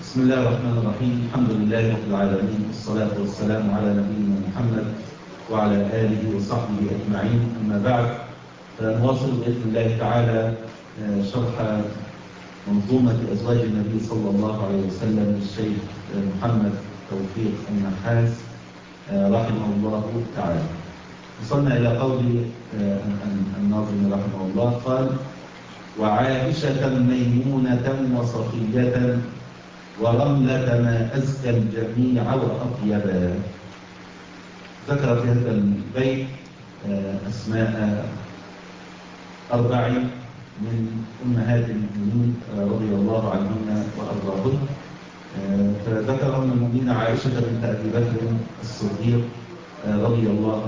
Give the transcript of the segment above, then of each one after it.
بسم الله الرحمن الرحيم. الحمد لله رب العالمين، والصلاة والسلام على نبينا محمد وعلى آله وصحبه أجمعين. أما بعد، فنواصل بإذن الله تعالى شرح منظومة أزواج النبي صلى الله عليه وسلم للشيخ محمد توفيق النحاس رحمه الله تعالى. وصلنا إلى قول الناظم رحمه الله قال: وعائشة ميمونة وصفية ورملة ما أزكى الجميع وأطيبا. ذكر في هذا البيت أسماء 4 من أمهات المؤمنين رضي الله عنهن وأرضاهن. فذكر أم المؤمنين عائشة بنت أبي بكر الصديق رضي الله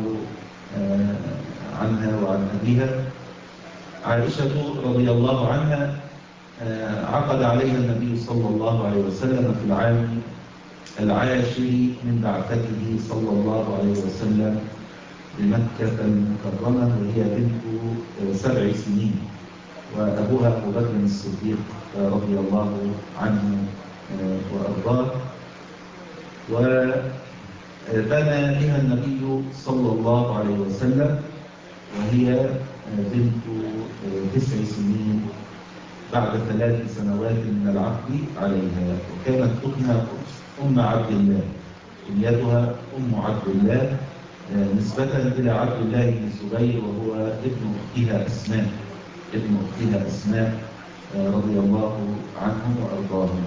عنها وعن أبيها. عائشة رضي الله عنها عقد عليها النبي صلى الله عليه وسلم في العام 10 من بعثته صلى الله عليه وسلم بمكة المكرمة، وهي بنت 7 سنين، وأبوها أبو بكر الصديق رضي الله عنه وأرضاه. وبنى بها النبي صلى الله عليه وسلم وهي بنت 9 سنين بعد 3 سنوات من العقد عليها. وكانت أمها أم عبد الله، كنيتها أم عبد الله نسبة إلى عبد الله بن زبير، وهو ابن أختها أسماء رضي الله عنهم وأرضاهم.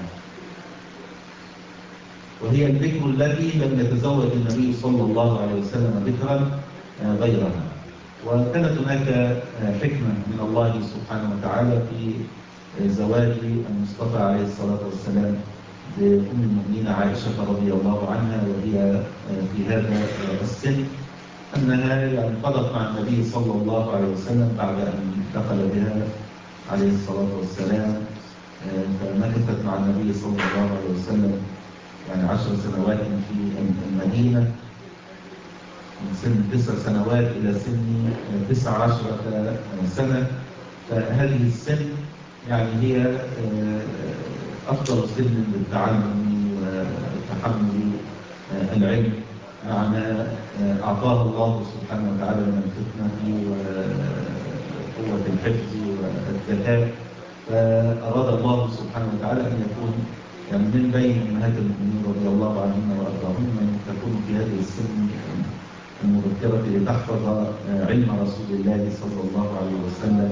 وهي البكر التي لم يتزوج النبي صلى الله عليه وسلم بكرا غيرها. وكانت هناك حكمة من الله سبحانه وتعالى في زواج المصطفى عليه الصلاة والسلام بأم المؤمنين عائشة رضي الله عنها، وهي في هذا السن، أنها قضت مع النبي صلى الله عليه وسلم بعد أن انتقل بها عليه الصلاة والسلام. فمكثت مع النبي صلى الله عليه وسلم 10 سنوات في المدينة، من سن 9 سنوات إلى سن 19 سنة. فهذه السن هي أفضل سن للتعلم وتحمل العلم، مع ما أعطاها الله سبحانه وتعالى من الفتنة وقوة الحفظ والذكاء. فأراد الله سبحانه وتعالى أن يكون من بين أمهات المؤمنين رضي الله عنهن وأرضاهن من تكون في هذه السن المبكرة لتحفظ علم رسول الله صلى الله عليه وسلم.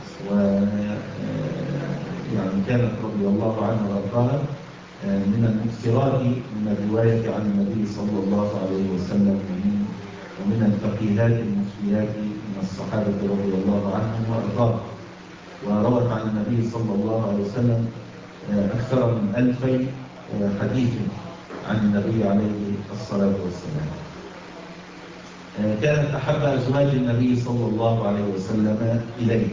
كانت رضي الله عنها وأرضاها من المكثرات من الرواية عن النبي صلى الله عليه وسلم، ومن الفقيهات المفتيات من الصحابة رضي الله عنهم وأرضاهم. وروت عن النبي صلى الله عليه وسلم أكثر من 2000 حديث عن النبي عليه الصلاة والسلام. كانت أحب أزواج النبي صلى الله عليه وسلم إليه.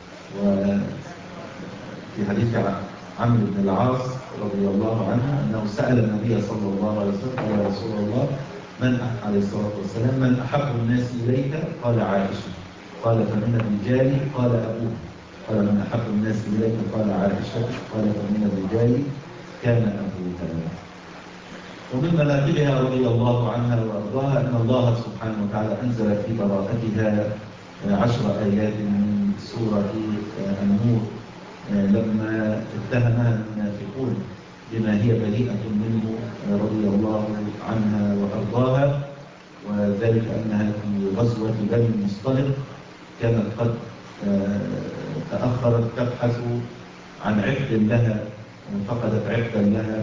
وفي حديث عمرو بن العاص رضي الله عنه أنه سأل النبي صلى الله عليه وسلم: قال يا رسول الله، عليه الصلاة والسلام، من أحب الناس إليك؟ قال عائشة. قال فمن الرجال؟ قال أبوه. قال من أحب الناس إليك؟ قال عائشة. قال فمن الرجال كان أبوها. ومن مناقبها رضي الله عنها وأرضاها أن الله سبحانه وتعالى أنزل في براءتها 10 آيات من سورة النور، لما اتهمها المنافقون بما هي بريئة منه رضي الله عنها وأرضاها. وذلك أنها في غزوة بني المصطلق كانت قد تأخرت تبحث عن عقد لها، فقدت عقدا لها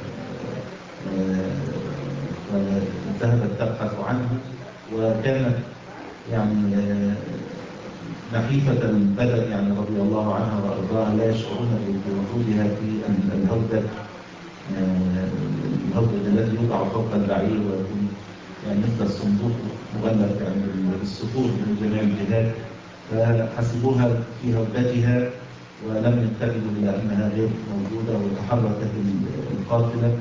فذهبت تبحث عنه. وكانت نحيفة البدن رضي الله عنها وأرضاها، لا يشعرون بوجودها في الهودج الذي يوضع فوق البعير، ويكون مثل الصندوق مغلق بالصخور من جميع الجهات. فحسبوها في هودجها ولم ينتبهوا إلى أنها غير موجودة، وتحركت القافلة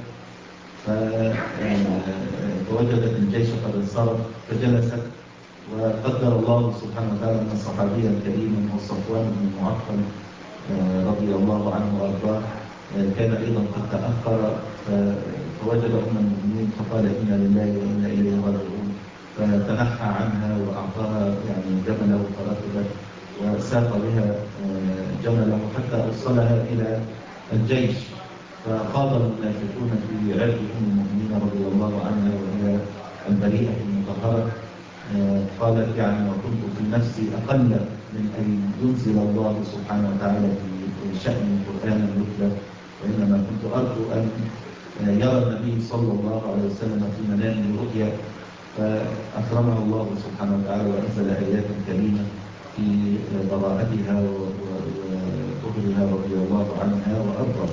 فوجدت الجيش قد انصرف، فجلست. وقدر الله سبحانه وتعالى أن صحابيا كريما وصفوان بن معطل رضي الله عنه وأرضاه كان أيضا قد تأخر فوجد أم المؤمنين فقال إنا لله وإنا إليه راجعون، فتنحى عنها وأعطاها يعني جمله فركبت وساق بها جمله حتى أوصلها إلى الجيش. فخاض المنافقون في عرض أم المؤمنين رضي الله عنها وهي البريئة المطهرة. قالت يعني وكنت في نفسي أقل من أن ينزل الله سبحانه وتعالى في شأن قرآن يتلى، وإنما كنت أرجو أن يرى النبي صلى الله عليه وسلم في منامه رؤيا، فأكرمها الله سبحانه وتعالى وأنزل آيات كريمة في براءتها وطهرها رضي الله عنها وأرضاها.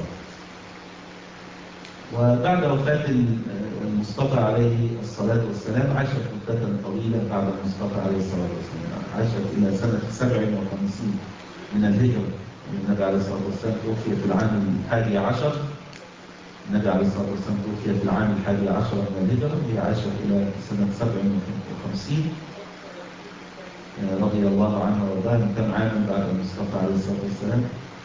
وبعد وفاة المصطفى عليه الصلاة والسلام عاشت مدة طويلة بعد المصطفى عليه الصلاة والسلام، عاشت إلى سنة 57 من الهجرة. النبي عليه الصلاة والسلام توفي في العام 11. النبي عليه الصلاة والسلام توفي في العام 11 من الهجرة، هي عاشت إلى سنة 57 رضي الله عنها وارضاها. كم عاما بعد المصطفى عليه الصلاة والسلام؟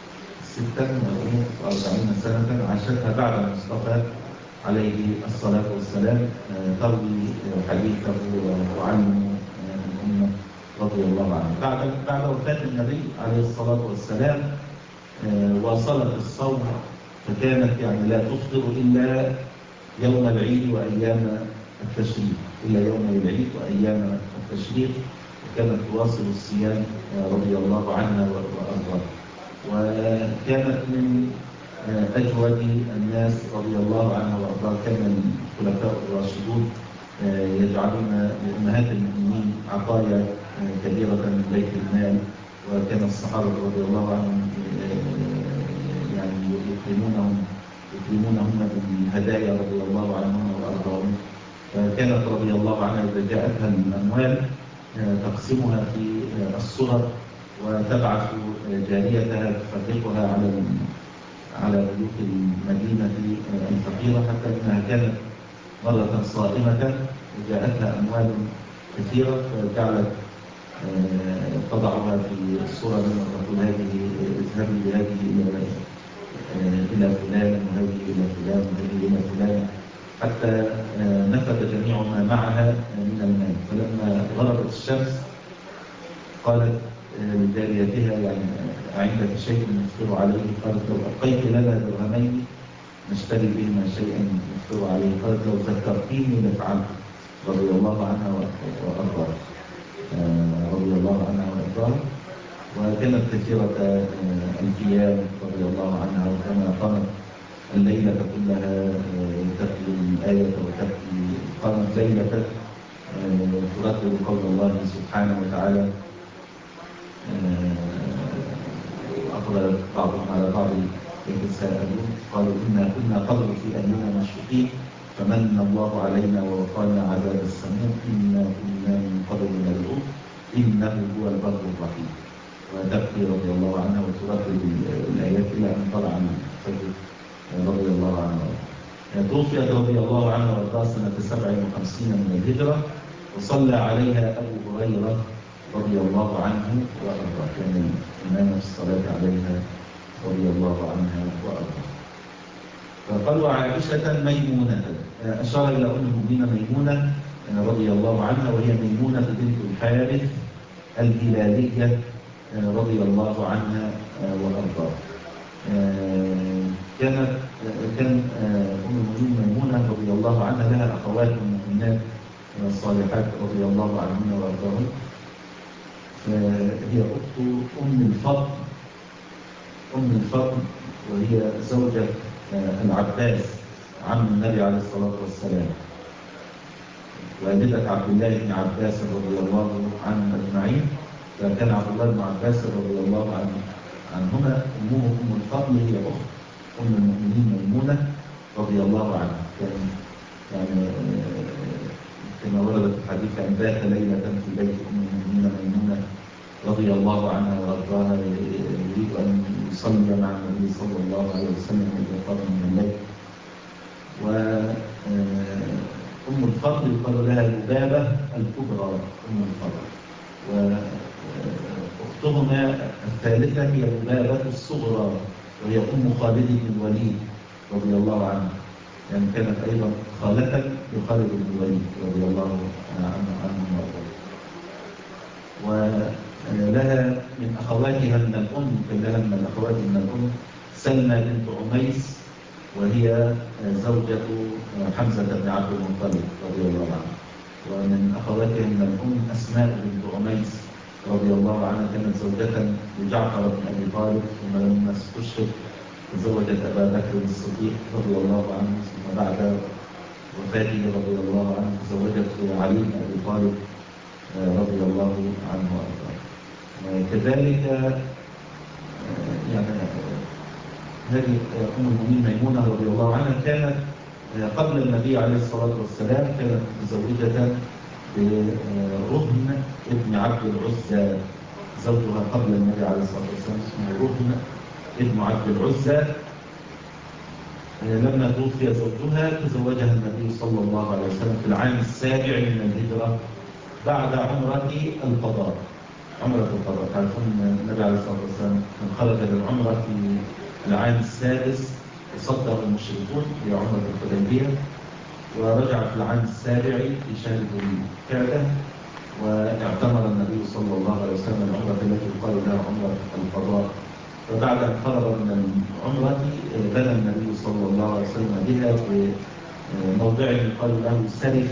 46 سنة عاشتها بعد المصطفى عليه الصلاة والسلام، تروي حديثه وتعلم الأمة رضي الله عنها. بعد وفاة النبي عليه الصلاة والسلام واصلت الصوم، فكانت يعني لا تفطر إلا يوم العيد وأيام التشريق، إلا يوم العيد وأيام التشريق، وكانت تواصل الصيام رضي الله عنها وأرضاها. وكانت من أجود الناس رضي الله عنها وأرضاها. كان الخلفاء الراشدون يجعلون لأمهات المؤمنين عطايا كبيرة من بيت المال، وكان الصحابة رضي الله عنهم يعني يكرمونهم بالهدايا رضي الله عنهم وأرضاهم. فكانت رضي الله عنها إذا جاءتها الأموال تقسمها في الصور وتبعث جاريتها تفرقها على بيوت المدينة الفقيرة، حتى أنها كانت مرة صائمة وجاءتها أموال كثيرة فجعلت تضعها في الصورة وتقول هذه اذهبي بهذه إلى فلان وهذه إلى فلان وهذه إلى فلان، حتى نفذ جميع ما معها من المال. فلما غربت الشمس قالت لجاريتها يعني عندك شيء نفطر عليه؟ قالت لو أبقيت لنا درهمين نشتري بهما شيئا نفطر عليه. قالت لو ذكرتيني لفعلت رضي الله عنها وأرضاها. رضي الله عنها وأرضاها. وكانت كثيرة القيام رضي الله عنها، وكما قامت الليلة كلها تتلو الآية وتبكي. قامت ليلة تردد قول الله سبحانه وتعالى وأقبل بعضهم على بعض يتساءلون قالوا إنا كنا قبل في أهلنا مشفقين فمن الله علينا ووقانا عذاب السموم إنا كنا من قبل ندعوه إنه هو البر الرحيم. وتبكي رضي الله عنها وتردد الآيات إلى أن طلع الفجر رضي الله عنها. توفيت رضي الله عنها وارضاها سنة 57 من الهجرة، وصلى عليها أبو هريرة رضي الله عنه وأرضاه، كان الإمام في الصلاة عليها رضي الله عنها وأرضاه. فقال وعائشة ميمونة، أشار إلى أم المؤمنين ميمونة رضي الله عنها، وهي ميمونة بنت الحارث الهلالية رضي الله عنها وأرضاه. كان أم المؤمنين ميمونة رضي الله عنها لها أخوات مؤمنات الصالحات رضي الله عنهن وأرضاهن. هي أخت أم الفضل وهي زوجة العباس عم النبي عليه الصلاة والسلام، والدة عبد الله بن عباس رضي الله عنهم أجمعين. فكان عبد الله بن عباس رضي الله عنهما أمه أم الفضل هي أخت أم المؤمنين ميمونة رضي الله عنها. كان يعني كما ورد في الحديث أن بات ليلة في بيت أم المؤمنين ميمونة رضي الله عنها وأرضاها يريد أن يصلي مع النبي صلى الله عليه وسلم إذا قام من الليل. وأم الفضل يقال لها لبابة الكبرى أم الفضل، وأختهما الثالثة هي لبابة الصغرى وهي أم خالد بن الوليد رضي الله عنه. يعني كانت أيضا خالة لخالد بن الوليد رضي الله عنه وأرضاه. ولها من أخواتها من الأم، كان لها من الأخوات من الأم سلمى بنت عميس، وهي زوجة حمزة بن عبد المطلب رضي الله عنه. ومن أخواتها من الأم أسماء بنت عميس رضي الله عنها، كانت زوجة لجعفر بن أبي طالب، ثم لما استشهد تزوجت أبا بكر الصديق رضي الله عنه، ثم بعد وفاته رضي الله عنه تزوجت علي بن أبي طالب رضي الله عنه وأرضاه. كذلك يعني هذه أم المؤمنين ميمونة رضي الله عنها كانت قبل النبي عليه الصلاة والسلام كانت متزوجة برهن ابن عبد العزى، زوجها قبل النبي عليه الصلاة والسلام اسمه رهن ابن عبد العزى. لما توفي زوجها تزوجها النبي صلى الله عليه وسلم في العام السابع من الهجرة بعد عمرة القضاء. عمرة القضاء، تعرفون النبي عليه الصلاة والسلام خرج للعمرة في العام السادس وصدر المشركون في عمرة الحديبية، ورجع في العام السابع في شهر ذي القعدة، واعتمر النبي صلى الله عليه وسلم العمرة التي يقال لها عمرة القضاء. فبعد أن فرغ من العمرة بنى النبي صلى الله عليه وسلم بها في موضع يقال له سرف،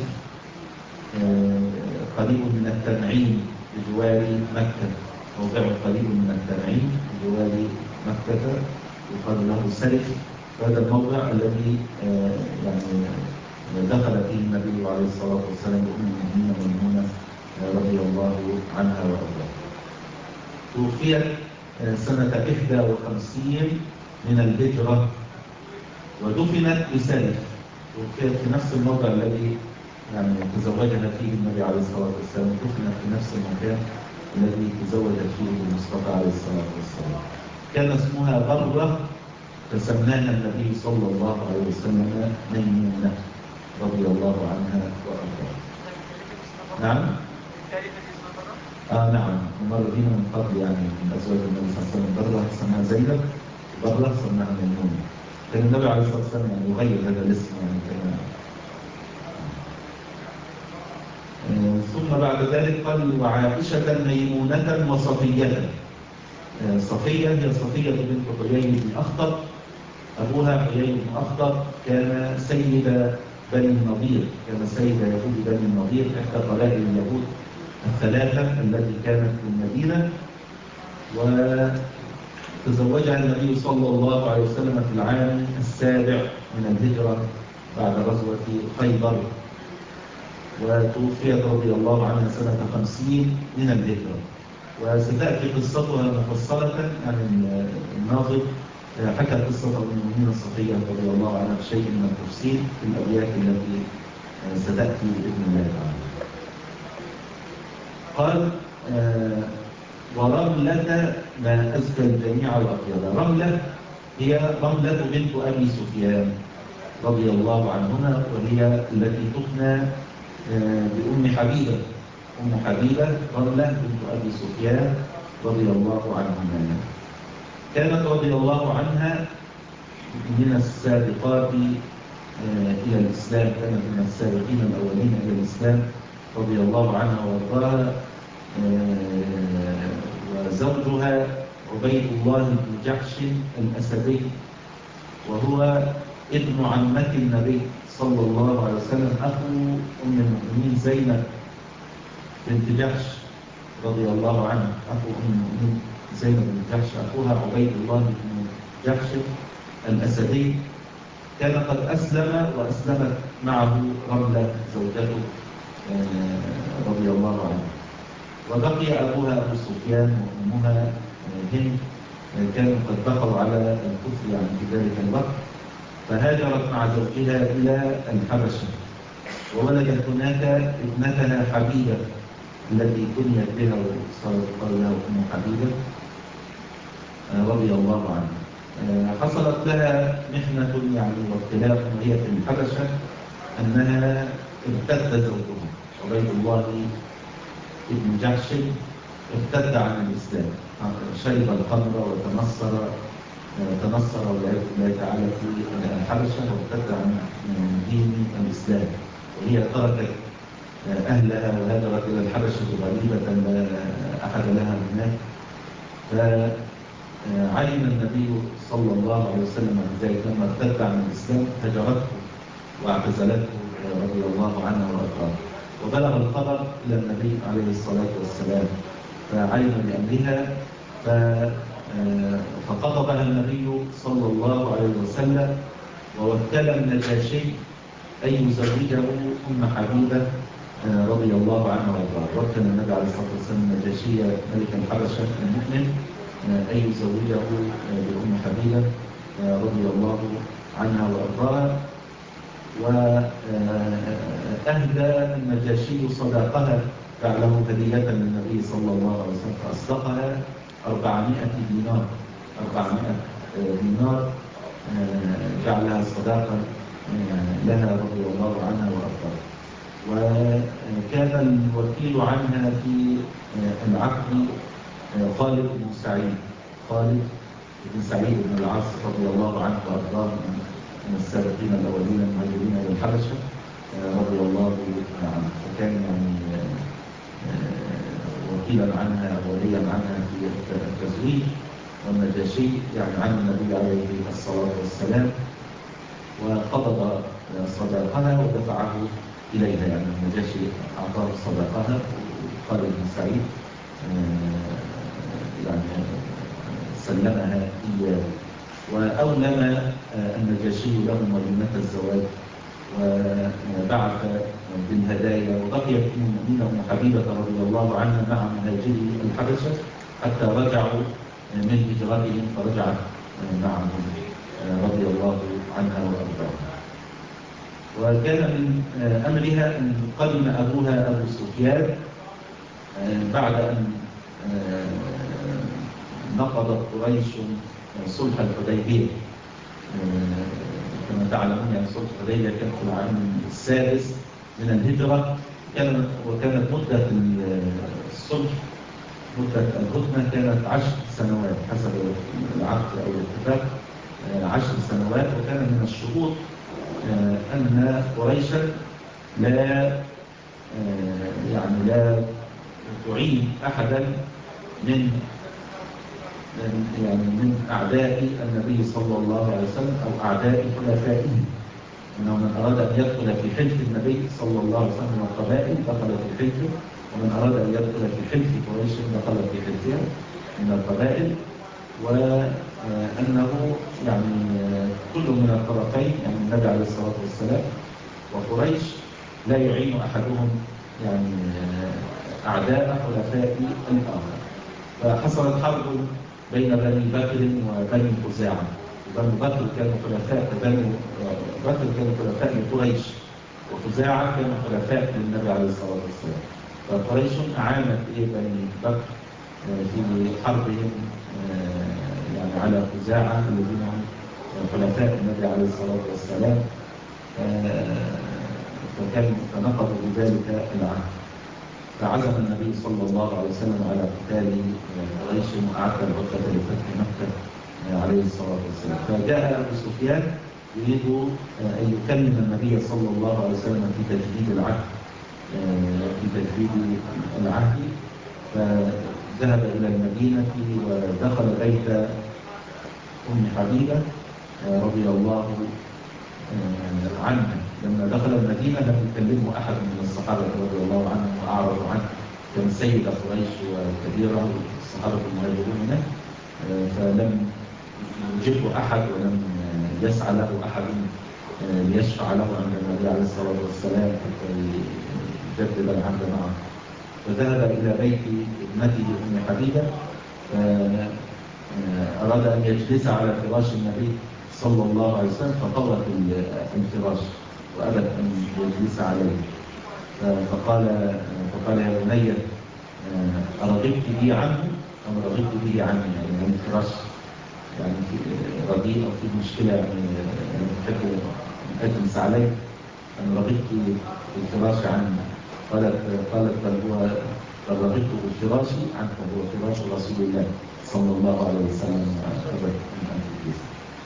قريب من التنعيم بجوار مكة، موضع قريب من التنعيم بجوار مكة يقال له سرف. هذا الموضع الذي يعني دخل فيه النبي عليه الصلاة والسلام بأم المؤمنين ميمونة رضي الله عنها وأرضاها. توفيت سنة 51 من الهجرة ودفنت بسرف، توفيت في نفس الموضع الذي يعني تزوجها فيه النبي عليه الصلاة والسلام، دفنت في نفس المكان الذي تزوجت فيه المصطفى عليه الصلاة والسلام. كان اسمها برة، فسماها النبي صلى الله عليه وسلم ميمونة رضي الله عنها وأرضاها. نعم؟ نعم، مر بنا من قبل يعني من أزواج النبي صلى الله عليه وسلم. برة سماها زينب، برة سماها ميمونة. كان النبي عليه الصلاة والسلام يعني يغير هذا الاسم يعني كان. ثم بعد ذلك قال وعائشة ميمونة وصفية. صفية هي صفية بنت حيي بن أخطب، أبوها حيي بن أخطب كان سيد بني النضير، كان سيد يهود بني النضير إحدى قبائل اليهود الثلاثة التي كانت في المدينة. وتزوجها النبي صلى الله عليه وسلم في العام السابع من الهجرة بعد غزوة خيبر، وتوفيت رضي الله عنها سنة 50 من الهجرة. وستأتي قصتها مفصلة، يعني الناظر حكى قصة أم المؤمنين الصفية رضي الله عنها بشيء من التفصيل في الأبيات التي ستأتي بإذن الله تعالى. قال ورملة ما أزكى الجميع وأطيب. رملة هي رملة بنت أبي سفيان رضي الله عنهما، وهي التي تكنى بأم حبيبة. أم حبيبة رملة بنت أبي سفيان رضي الله عنهما، كانت رضي الله عنها من السابقات إلى الإسلام، كانت من السابقين الأولين إلى الإسلام رضي الله عنها وارضاها. وزوجها عبيد الله بن جحش الأسدي، وهو ابن عمة النبي صلى الله عليه وسلم، أخو أم المؤمنين زينب بنت جحش رضي الله عنها، أخو أم المؤمنين زينب بن جحش، أخوها عبيد الله بن جحش الأسدي. كان قد أسلم وأسلمت معه رملة زوجته رضي الله عنها. وبقي أبوها أبو سفيان وأمها هند، كانوا قد بقوا على الكفر يعني في ذلك الوقت، فهاجرت مع زوجها إلى الحبشة، وولدت هناك ابنتها حبيبة التي كنيت بها وصارت تقال لها أم حبيبة رضي الله عنها. حصلت لها محنة يعني وابتلاء وهي في الحبشة، أنها ارتد زوجها عبيد الله ابن جحش، ارتد عن الإسلام، شرب الخمر وتنصر تنصر والعياذ بالله تعالى في الحبشة وارتد عن دين الإسلام، وهي تركت أهلها وهاجرت إلى الحبشة غريبة لا أحد لها هناك. فعلم النبي صلى الله عليه وسلم بذلك لما ارتد عن الإسلام هجرته واعتزلته رضي الله عنها وأرضاها، وبلغ الخبر إلى النبي عليه الصلاة والسلام فعلم بأمرها فخطبها النبي صلى الله عليه وسلم ووكل النجاشي أن يزوجه أم حبيبة رضي الله عنها وارضاها. وكل النبي عليه الصلاة والسلام النجاشي ملك الحبشة المؤمن أن يزوجه بأم حبيبة رضي الله عنها وارضاها. وأهدى النجاشي صداقها جعله هدية للنبي صلى الله عليه وسلم فأصدقها 400 دينار. 400 دينار جعلها صداقة لها رضي الله عنها وأرضاها. وكان الوكيل عنها في العقد خالد بن سعيد. خالد بن سعيد بن العاص رضي الله عنه وأرضاه من السابقين الأولين المهاجرين إلى الحبشة رضي الله عنه، فكان يعني وكيلا عنها وليا عنها في التزويج، والنجاشي يعني عن النبي عليه الصلاة والسلام، وقبض صداقها ودفعه إليها. يعني النجاشي أعطاه صداقها خالد بن سعيد يعني سلمها إياه، وأولم النجاشي لهم وليمة الزواج وبعث بالهدايا، وبقيت أم المؤمنين أم حبيبة رضي الله عنها مع مهاجري الحبشة حتى رجعوا من هجرتهم، فرجعت معهم رضي الله عنها وأرضاها. وكان من أمرها أن قدم أبوها أبو سفيان بعد أن نقضت قريش صلح الحديبية. كما تعلمون يعني صلح الحديبية كان في العام السادس من الهجرة، وكانت مدة الصلح مدة الهدنة كانت 10 سنوات حسب العقد أو الاتفاق 10 سنوات. وكان من الشروط أن قريشا لا تعين أحدا من أعداء النبي صلى الله عليه وسلم أو أعداء خلفائه، إنه من أراد أن يدخل في حلف النبي صلى الله عليه وسلم من القبائل دخل في حلفه، ومن أراد أن يدخل في حلف قريش دخل في حلفها من القبائل. وأنه يعني كل من الطرفين يعني النبي عليه الصلاة والسلام وقريش لا يعين أحدهم يعني أعداء خلفاء الآخر. فحصلت حرب بين بني بكر وبني خزاعة. بني بكر كانوا خلفاء لقريش، وخزاعة كانوا خلفاء للنبي عليه الصلاة والسلام. فقريش أعانت بني بكر في حربهم يعني على خزاعة الذين هم خلفاء النبي عليه الصلاة والسلام، فنقضوا بذلك العهد. فعزم النبي صلى الله عليه وسلم على قتال قريش وأعد العدة لفتح مكة عليه الصلاة والسلام. فجاء أبو سفيان يريد أن يكلم النبي صلى الله عليه وسلم في تجديد العهد، فذهب إلى المدينة ودخل بيت أم حبيبة رضي الله عنها. لما دخل المدينة لم يكلمه أحد من الصحابة رضي الله عنهم وأعرضوا عنه، كان سيدة قريش وكبيرة والصحابة المهاجرون هناك، فلم يجبه أحد ولم يسعى له أحد ليشفع له عند النبي عليه الصلاة والسلام حتى يجدد العهد معه. فذهب إلى بيت ابنته أم حبيبة، أراد أن يجلس على فراش النبي صلى الله عليه وسلم، فطوت الفراش وأبت أن يجلس عليه. فقال يا بني أرغبت بي عنه أم رغبت به عني؟ يعني الفراش يعني في رديء أو في مشكلة يعني تحب أجلس عليه أم رغبت بالفراش عني؟ قالت بل رغبت بالفراش عنه، هو فراش رسول الله صلى الله عليه وسلم أبد من أن تجلس.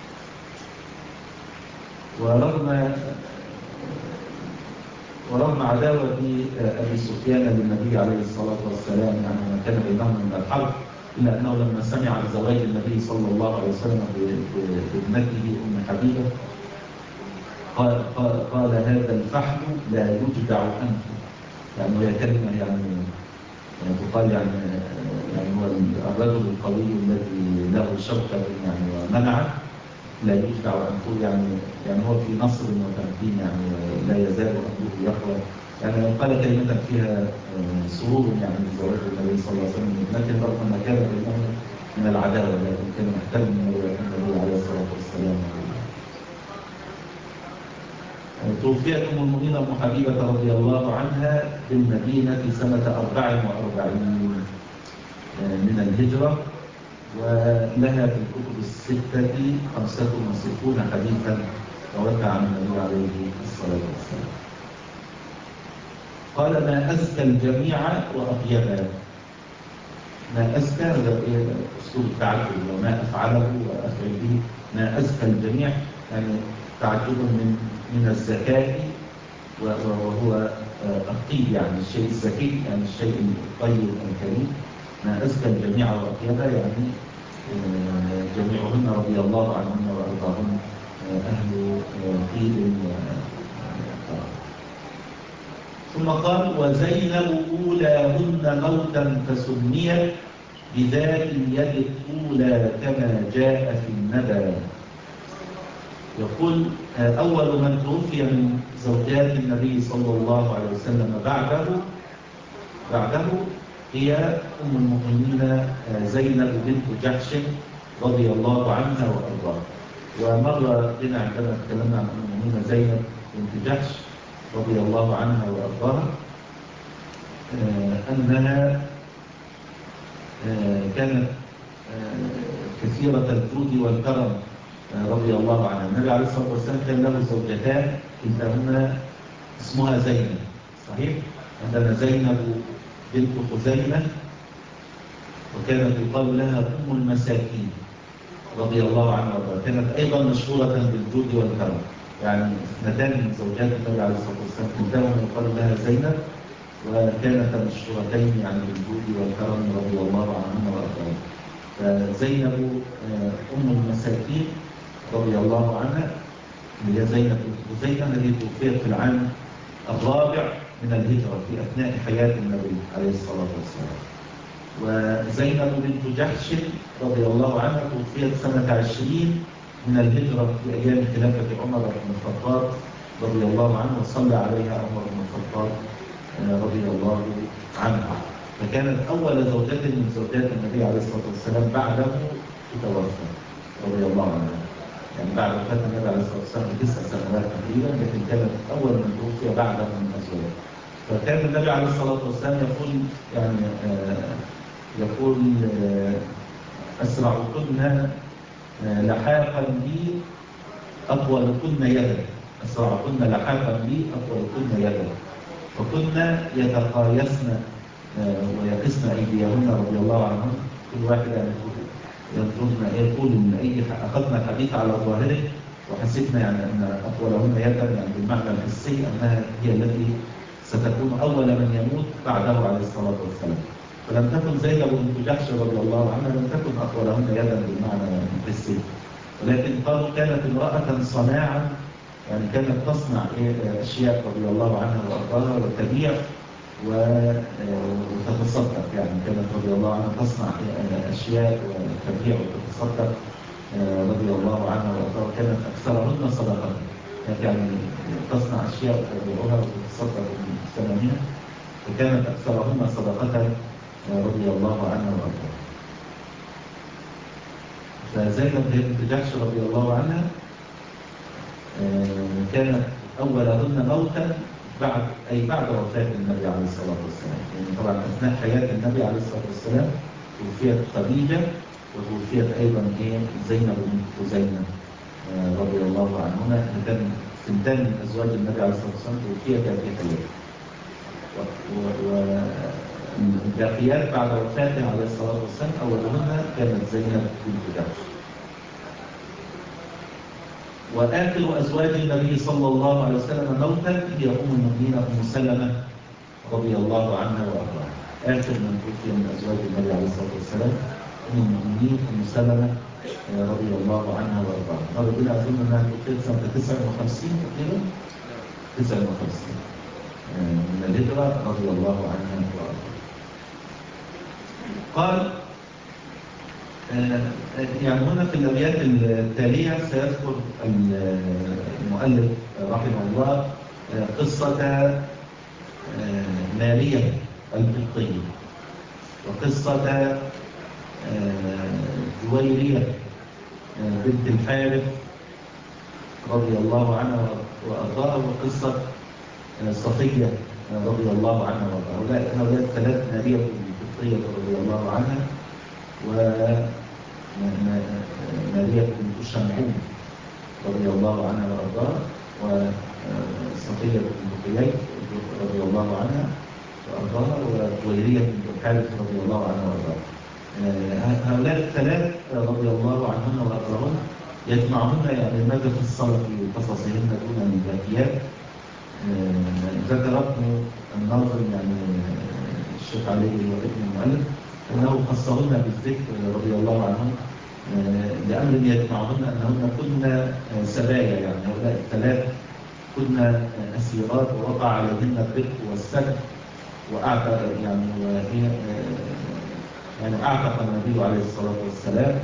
ورغم عداوة أبي سفيان للنبي عليه الصلاة والسلام يعني ما كان بينهم من الحرب، إلا أنه لما سمع بزواج النبي صلى الله عليه وسلم بابنته أم حبيبة قال هذا الفحل لا يجدع أنفه. يعني هي كلمة يعني تقال يعني هو الرجل القوي الذي له شوكة يعني ومنعه لا يجدع أنفه، يعني هو في نصر وتمكين، يعني لا يزال أنفه يقوى. يعني قال كلمة فيها سرور يعني بزواج النبي صلى الله عليه وسلم من ابنته، رغم ما كان بينهم من العداوة، لكن كان محترم النبي عليه الصلاة والسلام. توفيت أم المؤمنين أم حبيبة رضي الله عنها بالمدينة سنة 44 من الهجرة، ولها في الكتب الستة 65 حديثا روتها عن النبي عليه الصلاة والسلام. قال ما أزكى الجميع وأطيبا. ما أزكى أسلوب التعجب، وما أفعله وأفعل به. ما أزكى الجميع يعني تعجب من الزكاء، وهو الطيب يعني الشيء الزكي، يعني الشيء الطيب الكريم. ما أزكى الجميع وأطيبا يعني جميعهن رضي الله عنهن وأرضاهن أهل طيب. ثم قال وزينب أولاهن موتا فسميت بذات اليد الأولى كما جاء في النبأ. يقول أول من توفي من زوجات النبي صلى الله عليه وسلم بعده هي أم المؤمنين زينب بنت جحش رضي الله عنها وأرضاها. ومر بنا عندما تكلمنا عن أم المؤمنين زينب بنت جحش رضي الله عنها وأرضاها أنها كانت كثيرة الجود والكرم رضي الله عنها. النبي عليه الصلاة والسلام كان له زوجتان كلتاهما اسمها زينب، صحيح؟ عندنا زينب بنت خزيمة، وكانت يقال لها أم المساكين رضي الله عنها وارضاها. كانت أيضا مشهورة بالجود والكرم، يعني اثنتان من زوجات النبي عليه الصلاة والسلام كلتاهما يقال لها زينب، وكانتا مشهورتين يعني بالجود والكرم رضي الله عنهما وارضاها. فزينب أم المساكين رضي الله عنها اللي هي زينب بنت خزيمة التي توفيت في العام 4 من الهجرة في أثناء حياة النبي عليه الصلاة والسلام. وزينب بنت جحش رضي الله عنها توفيت سنة 20 من الهجرة في أيام خلافة عمر بن الخطاب رضي الله عنه، وصلى عليها عمر بن الخطاب رضي الله عنها. فكانت أول زوجة من زوجات النبي عليه الصلاة والسلام بعده تتوفى رضي الله عنها، يعني بعد وفاة النبي عليه الصلاة والسلام ب9 سنوات تقريبا، لكن كانت أول من توفي بعده من أزواجه. فكان النبي عليه الصلاة والسلام يقول أسرعكن لحاقا بي أطولكن يدا. أسرعكن لحاقا بي أطولكن يدا. فكنا يتقايسن ويقسن أيديهن رضي الله عنهن، كل واحدة ينظرن يقول إن أخذنا الحديث على ظاهره وحسبنا يعني أن أطولهن يدا يعني بالمعنى الحسي أنها هي التي ستكون أول من يموت بعده عليه الصلاة والسلام. فلم تكن زينب بنت جحش رضي الله عنها لم تكن أطولهن يدا بالمعنى الحسي، ولكن قالوا كانت امرأة صناعا، يعني كانت تصنع أشياء رضي الله عنها وأرضاها وتبيع وتتصدق. يعني كانت رضي الله عنها تصنع أشياء وتبيع وتتصدق رضي الله عنها وأرضاها. كانت أكثرهن صدقة، يعني تصنع أشياء وتبيعها وتتصدق من ثمنها، وكانت أكثرهن صدقة رضي الله عنها وأرضاها. فزينب بنت جحش رضي الله عنها كانت أولهن موتا بعد وفاة النبي عليه الصلاة والسلام. يعني طبعا أثناء حياة النبي عليه الصلاة والسلام توفيت خديجة، وتوفيت أيضا زينب بنت خزيمة رضي الله عنهما. كان سنتان من أزواج النبي عليه الصلاة والسلام توفيتا في حياته. الباقيات بعد وفاته عليه الصلاة والسلام أولهن كانت زينب بنت جحش. وآخر أزواج النبي صلى الله عليه وسلم موتا هي أم المؤمنين أم سلمة رضي الله عنها وأرضاها. آخر من توفي من أزواج النبي عليه الصلاة والسلام أم المؤمنين أم سلمة رضي الله عنها وأرضاها. مرة بنا أظن أنها توفيت سنة 59 تقريبا 59 من الهجرة رضي الله عنها وأرضاها. قال يعني هنا في الأبيات التالية سيذكر المؤلف رحمه الله قصة مارية القبطية وقصة جويرية بنت الحارث رضي الله عنها وأرضاها وقصة صفية رضي الله عنها وأرضاها. هؤلاء الثلاث مارية القبطية رضي الله عنها ومارية بنت شمعون رضي الله عنها وأرضاها وصفية بنت قيس رضي الله عنها وأرضاها وجويرية بنت الحارث رضي الله عنها وأرضاها. هؤلاء الثلاث رضي الله عنهن وأرضاهن يجمعهن يعني ماذا في الصلاة في قصصهن دون الباقيات. ذكر الناظم يعني الشيخ علي وابن المؤلف أنه خصهن بالذكر رضي الله عنهم لأمر يجمعهن أنهن كن سبايا، يعني هؤلاء الثلاث كن أسيرات ووقع عليهن الرق والسجن وأعتق يعني أعتق النبي عليه الصلاة والسلام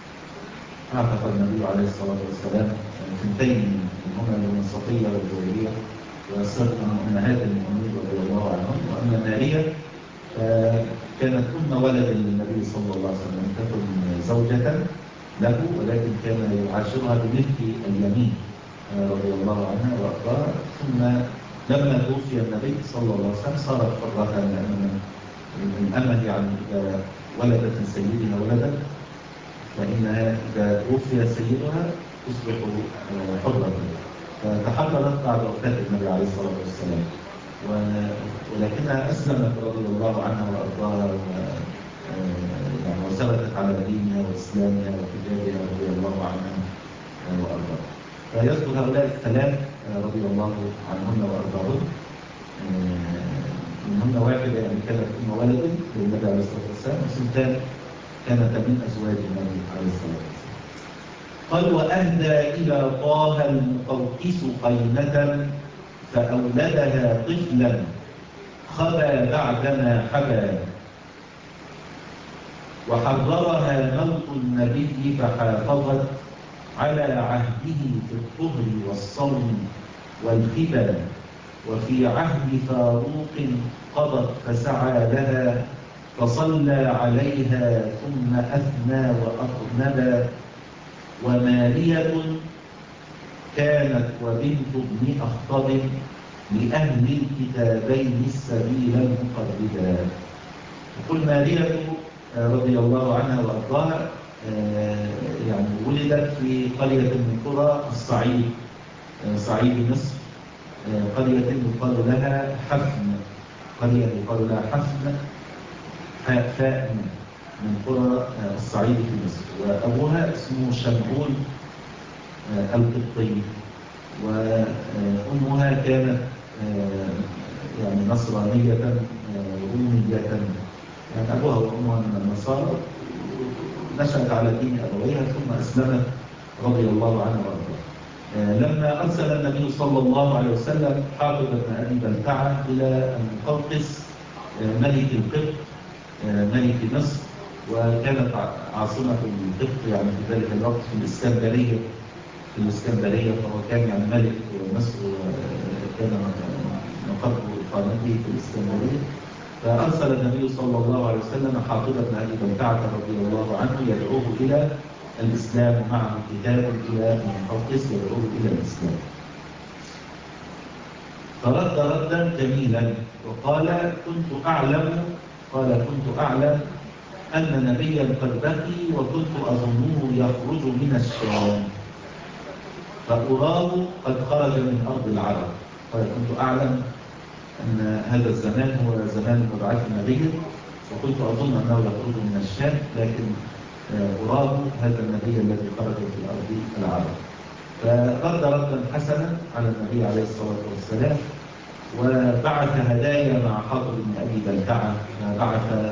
ثنتين منهما من صفية وجويرية وصدق من أمهات المؤمنين رضي الله عنهم. وأما مارية كانت أم ولد للنبي صلى الله عليه وسلم، تكن زوجة له ولكن كان يعاشرها بملك اليمين رضي الله عنها وأرضاها. ثم لما توفي النبي صلى الله عليه وسلم صارت حرة، لأن الأمة يعني إذا ولدت من سيدها ولدا فإنها إذا توفي سيدها تصبح حرة، فتحررت بعد وفاة النبي عليه الصلاة والسلام ولكنها أسلمت رضي الله عنها وأرضاها وثبتت على دينها وإسلامها وحجابها رضي الله عنها وأرضاها. فيذكر هؤلاء الثلاث رضي الله عنهن وأرضاهن. منهن واحدة يعني كانت أم ولد للنبي عليه الصلاة والسلام، وثنتان كانت من أزواج النبي عليه الصلاة والسلام. قال وأهدى إلى طه المقوقس قينة فأولدها طفلا خبى بعدما حبى وحررها موت النبي فحافظت على عهده في الطهر والصوم والخبا وفي عهد فاروق قضت فسعى لها فصلى عليها ثم أثنى وأطنبا. ومارية كانت وبنت ابن أخطب لأهل الكتابين السبيل المقربا. يقول مارية رضي الله عنها وأرضاها يعني ولدت في قرية من قرى الصعيد، صعيد مصر، قرية يقال لها حفن، فاء من قرى الصعيد في مصر. وأبوها اسمه شمعون القبطي، وأمها كانت يعني نصرانية رومية، يعني أبوها وأمها من النصارى، نشأت على دين أبويها ثم أسلمت رضي الله عنها وأرضاها. لما أرسل النبي صلى الله عليه وسلم حاطب بن أبي بلتعة إلى المقوقس ملك القبط ملك مصر، وكانت عاصمة القبط يعني في ذلك الوقت في الإسكندرية، فهو كان يعني ملك مصر وكان مقر إقامته في الإسكندرية. فأرسل النبي صلى الله عليه وسلم حاطب بن أبي بلتعة رضي الله عنه يدعوه إلى الإسلام، ومعه كتاب إلى المقوقس يدعوه إلى الإسلام. فرد ردا جميلا وقال كنت أعلم أن نبيا قد بقي وكنت أظنه يخرج من الشام فأراه قد خرج من أرض العرب. قال كنت أعلم أن هذا الزمان هو زمان مبعث النبي، وكنت أظن أنه يخرج من الشام، لكن أراه هذا النبي الذي خرج في أرض العرب. فرد ردا حسنا على النبي عليه الصلاة والسلام، وبعث هدايا مع حاطب بن أبي بلتعة. بعث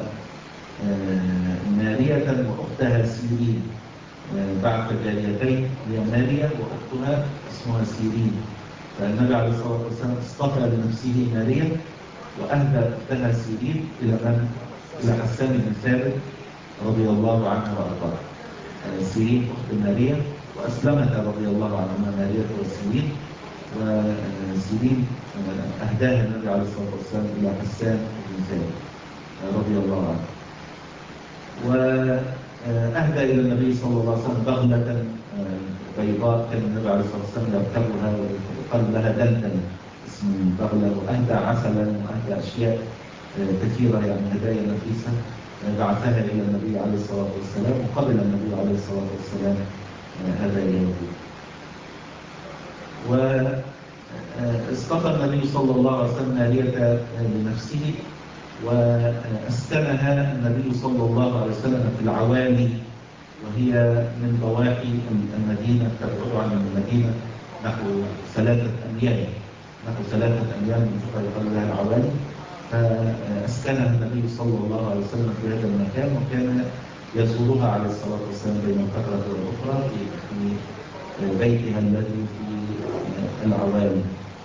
مارية وأختها سيرين، بعث جاريتين هي مارية وأختها اسمها سيرين. فالنبي عليه الصلاة والسلام اصطفى لنفسه مارية وأهدى أختها سيرين إلى من؟ إلى حسان بن ثابت رضي الله عنه وأرضاه. سيرين أخت مارية، وأسلمت رضي الله عنهما مارية وسيرين، وسيرين أهداها النبي عليه الصلاة والسلام إلى حسان بن ثابت رضي الله عنه. وأهدى إلى النبي صلى الله عليه وسلم بغلة بيضاء كان النبي عليه الصلاة والسلام يركبها ويقال لها دلدل اسم البغلة، وأهدى عسلا وأهدى أشياء كثيرة يعني هدايا نفيسة بعثها إلى النبي عليه الصلاة والسلام، وقبل النبي عليه الصلاة والسلام هداياه. واصطفى النبي صلى الله عليه وسلم مارية لنفسه، وأسكنها النبي صلى الله عليه وسلم في العوالي، وهي من ضواحي المدينة، تبعد عن المدينة نحو 3 أميال، من يقال لها العوالي. فأسكنها النبي صلى الله عليه وسلم في هذا المكان، وكان يزورها عليه الصلاة والسلام بين الفترة والأخرى في بيتها الذي في العوالي،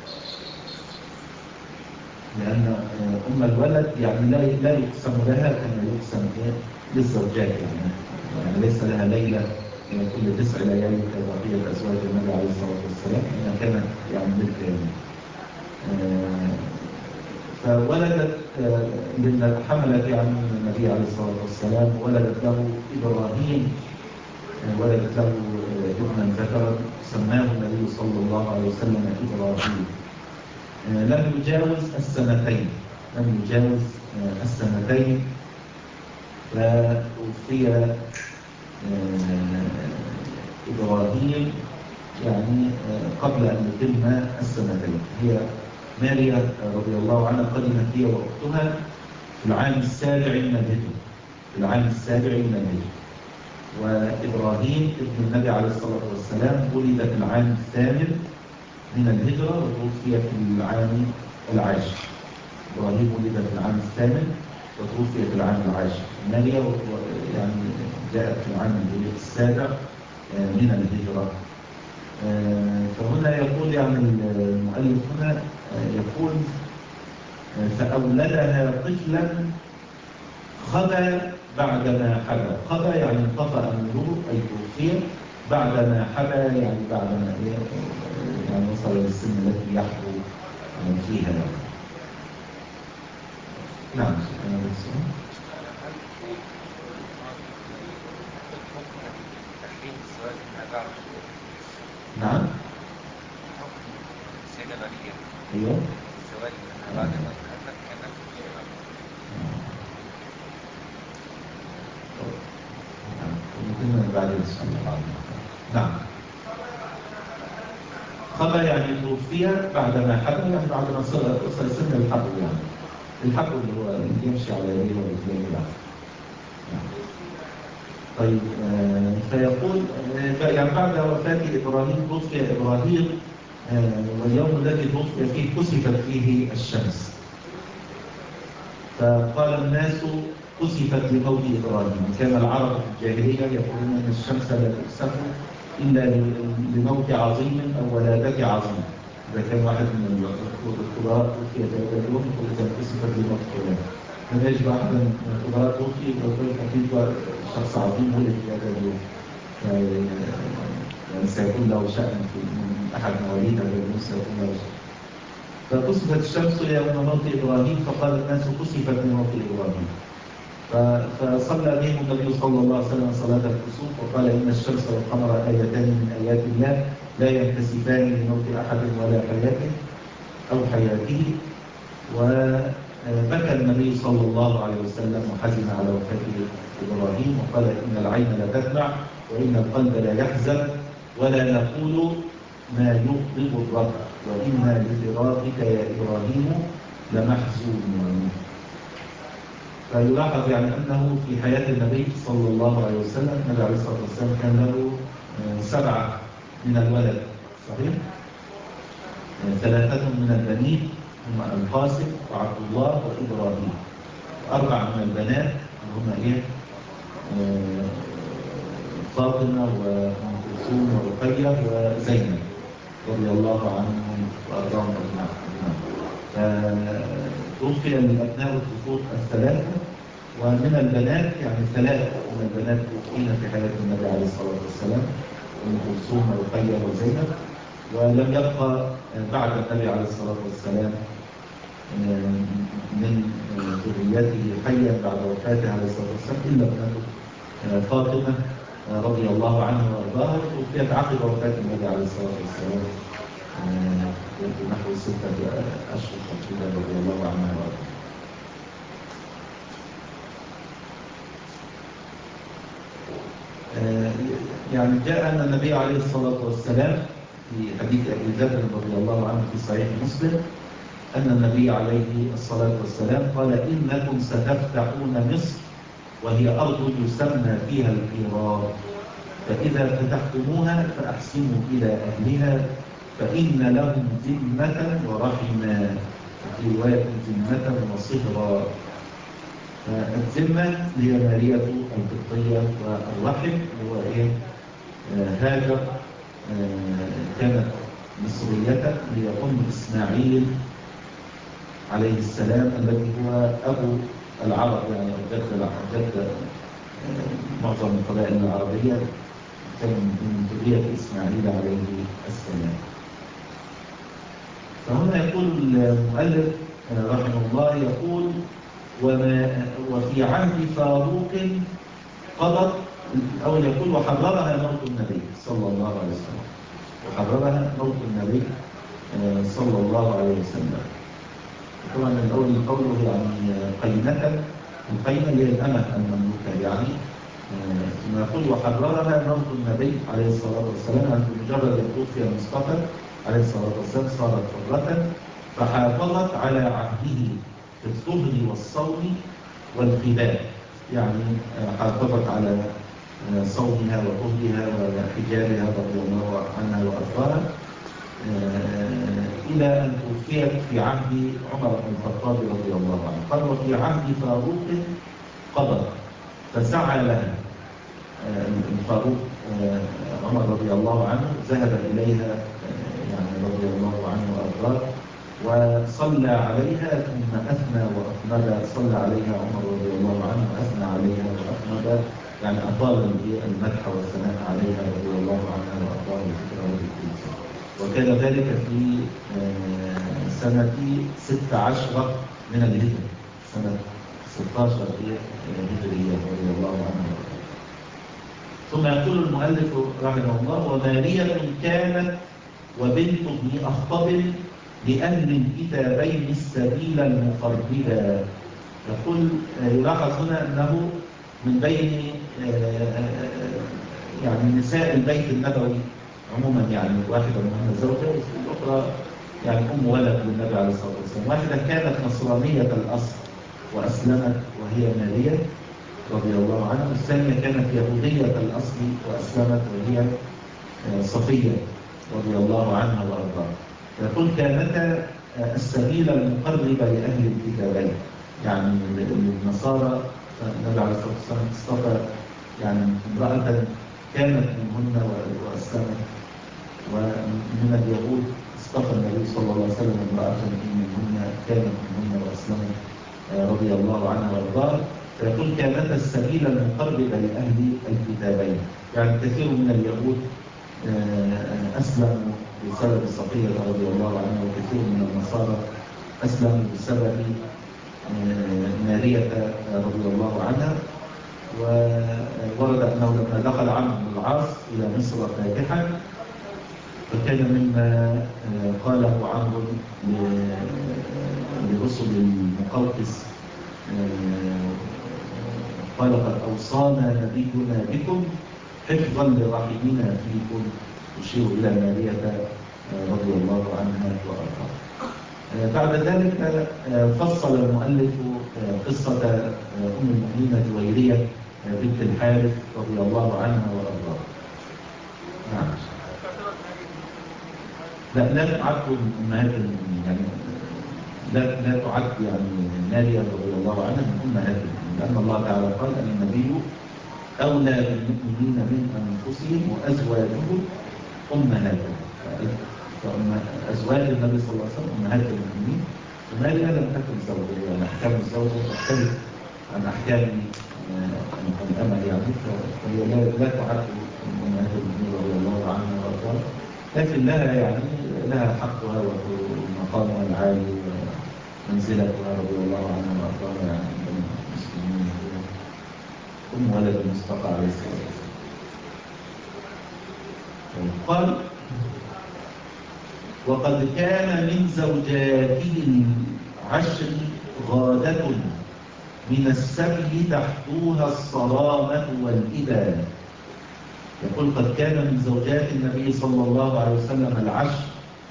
لأن أم الولد يعني لا يقسم لها كما يقسم للزوجات، يعني ليس لها ليلة كل 9 ليالي كبقية أزواج النبي عليه الصلاة والسلام، إنها كانت يعني ملك يعني. فولدت حملت يعني النبي عليه الصلاة والسلام، ولدت له إبراهيم، ولدت له ابنا ذكرا سماه النبي صلى الله عليه وسلم إبراهيم. لم يجاوز السنتين، فتوفي إبراهيم يعني قبل أن يتم السنتين. هي ماريا رضي الله عنها قدمت هي وأختها في العام السابع من الهجرة، وإبراهيم ابن النبي عليه الصلاة والسلام ولد في العام 8 من الهجرة وتوفي في العام 10. إبراهيم ولد في العام 8 وتوفي في العام 10. ماريا يعني جاءت في العام 7 من الهجرة. فهنا يقول يعني المؤلف هنا يقول فأولدها طفلا خبى بعدما حبى. خبى يعني انقطع النور أي توفي، بعدما حبى يعني بعدما يعني وصل للسن التي يحبو فيها. نعم. نعم. ايوه. الزواج بعد ما كانت ممكن بعد ان شاء الله. نعم. خبى يعني توفي بعدما حبى، يعني بعد ما وصل سن الحبو، يعني الحبو اللي هو يمشي على يديه ورجليه بعد. طيب فيقول يعني بعد وفاة إبراهيم توفي إبراهيم، واليوم الذي توفي فيه كسفت فيه الشمس، فقال الناس كسفت لموت إبراهيم. كان العرب في الجاهلية يقولون أن الشمس لا تكسف إلا لموت عظيم أو ولادة عظيم. إذا كان واحد من الكبراء توفي في هذا اليوم يقول كسفت لموت فلان، لما يجب أحد من الكبراء توفي يقول أكيد شخص عظيم ولد في هذا اليوم، يعني سيكون له شأن في أحد مواليد هذا اليوم، سيكون له شأن. فكسفت الشمس يوم موت إبراهيم، فقال الناس كسفت لموت إبراهيم. فصلى بهم النبي صلى الله عليه وسلم صلاة الكسوف، وقال إن الشمس والقمر آيتان من آيات الله لا ينكسفان لموت أحد ولا حياته أو حياته. وبكى النبي صلى الله عليه وسلم وحزن على وفاة إبراهيم، وقال إن العين لا تدمع وإن القلب لا يحزن ولا نقول ما يغضب الرب، وإنا لفراقك يا إبراهيم لمحزون. فيلاحظ يعني أنه في حياة النبي صلى الله عليه وسلم النبي عليه الصلاة والسلام كان له 7 من الولد، صحيح؟ 3 من البنين هم القاسم وعبد الله وإبراهيم، 4 من البنات هم إيه؟ فاطمة وأم كلثوم ورقية وزينب رضي الله عنهم وأرضاهم أجمعين. توفي الأبناء الذكور 3، ومن البنات يعني 3 من البنات توفين في حياة النبي عليه الصلاة والسلام، أم كلثوم ورقية وزينب. ولم يبقى بعد النبي عليه الصلاة والسلام من ذريته حيا بعد وفاته عليه الصلاة والسلام إلا ابنته فاطمة رضي الله عنها وارضاها، توفيت عقب وفاة النبي عليه الصلاة والسلام نحو 6 أشهر تقريبا رضي الله عنها وارضاها. يعني جاء أن النبي عليه الصلاة والسلام في حديث أبي ذر رضي الله عنه في صحيح مسلم أن النبي عليه الصلاة والسلام قال: إنكم ستفتحون مصر وهي أرض يسمى فيها القيراط، فإذا فتحتموها فأحسنوا إلى أهلها فإن لهم ذمة ورحما، وفي رواية ذمة وصهرا. الذمة هي مارية القبطية، والرحم هو إيه؟ هاجر كانت مصرية، هي أم إسماعيل عليه السلام الذي هو أبو العرب، يعني جد معظم القبائل العربية كان من ذرية إسماعيل عليه السلام. فهنا يقول المؤلف رحمه الله، يقول: وفي عهد فاروق قضت، أو يقول: وحررها موت النبي صلى الله عليه وسلم، وحررها موت النبي صلى الله عليه وسلم. طبعا الأول قوله يعني قينة، القينة هي الأمة المملوكة يعني، ثم يقول: وحررها موت النبي عليه الصلاة والسلام، أن بمجرد أن توفي المصطفى عليه الصلاة والسلام صارت حرة، فحافظت على عهده في الظهر والصوم والخلاف، يعني حافظت على صومها وطهرها وحجابها رضي الله عنها وأرضاها إلى أن توفيت في عهد عمر بن الخطاب رضي الله عنه. قال: وفي عهد فاروق قضت، فسعى لها الفاروق عمر رضي الله عنه، ذهب إليها يعني رضي الله عنه وأرضاه وصلى عليها ثم أثنى وأثمد. صلى عليها عمر رضي الله عنه وأثنى عليها وأثمد، يعني أطال المدح والثناء عليها رضي الله عنها وأرضاها وذكرها بالكل. وكان ذلك في سنة 16 من الهجرة، سنة 16 هجرية رضي الله عنها. ثم يقول المؤلف رحمه الله: ومارية كانت وبنت ابن أخطب لأهل الكتابين السبيل المقربا. يقول يلاحظ هنا أنه من بين يعني نساء البيت النبوي عموما، يعني واحدة منها زوجة والأخرى يعني أم ولد للنبي عليه الصلاة والسلام. واحدة كانت نصرانية الأصل وأسلمت وهي مارية رضي الله عنها، والثانية كانت يهودية الأصل وأسلمت وهي صفية رضي الله عنها وأرضاها. يقول: كانتا السبيل المقرب لأهل الكتابين، يعني النصارى النبي عليه الصلاة والسلام اصطفى يعني امرأة كانت منهن وأسلمت، ومن اليهود اصطفى النبي صلى الله عليه وسلم امرأة منهن كانت منهن وأسلمت رضي الله عنها وأرضاها. فيقول: كانت السبيل المقرب لأهل الكتابين، يعني كثير من اليهود أسلموا بسبب صفية رضي الله عنها، وكثير من النصارى أسلموا بسبب مارية رضي الله عنها. وورد أنه لما دخل عمرو بن العاص إلى مصر فاتحا، فكان مما قاله عمرو لرسل المقوقس، قال: قد أوصانا نبينا بكم حفظا لرحمنا فيكم، يشير إلى مارية رضي الله عنها وأرضاها. بعد ذلك فصل المؤلف قصة أم المؤمنين جويرية بنت الحارث رضي الله عنها وأرضاها. نعم. لا تعد من أمهات المؤمنين، يعني لا تعد يعني ماريا رضي الله عنها من أمهات المؤمنين، لأن الله تعالى قال أن النبي أولى بالمؤمنين من أنفسهم وأزواجه أمهاتهم. فأزواج النبي صلى الله عليه وسلم أمهات المؤمنين، وماريا لم تكن زوجة، يعني أحكام الزوجة تختلف عن أحكام الأمل، يعني فهي لا تعد من أمهات المؤمنين رضي الله عنها وأرضاها، لكن لها حقها ومقامها العالي ومنزلتها رضي الله عنها وأرضاها، يعني عند المسلمين أم ولد المصطفى عليه الصلاة والسلام. قال: وقد كان من زوجاته العشر غادة من السبي تحتوها الصرامة والإبان. يقول: قد كان من زوجات النبي صلى الله عليه وسلم العشر.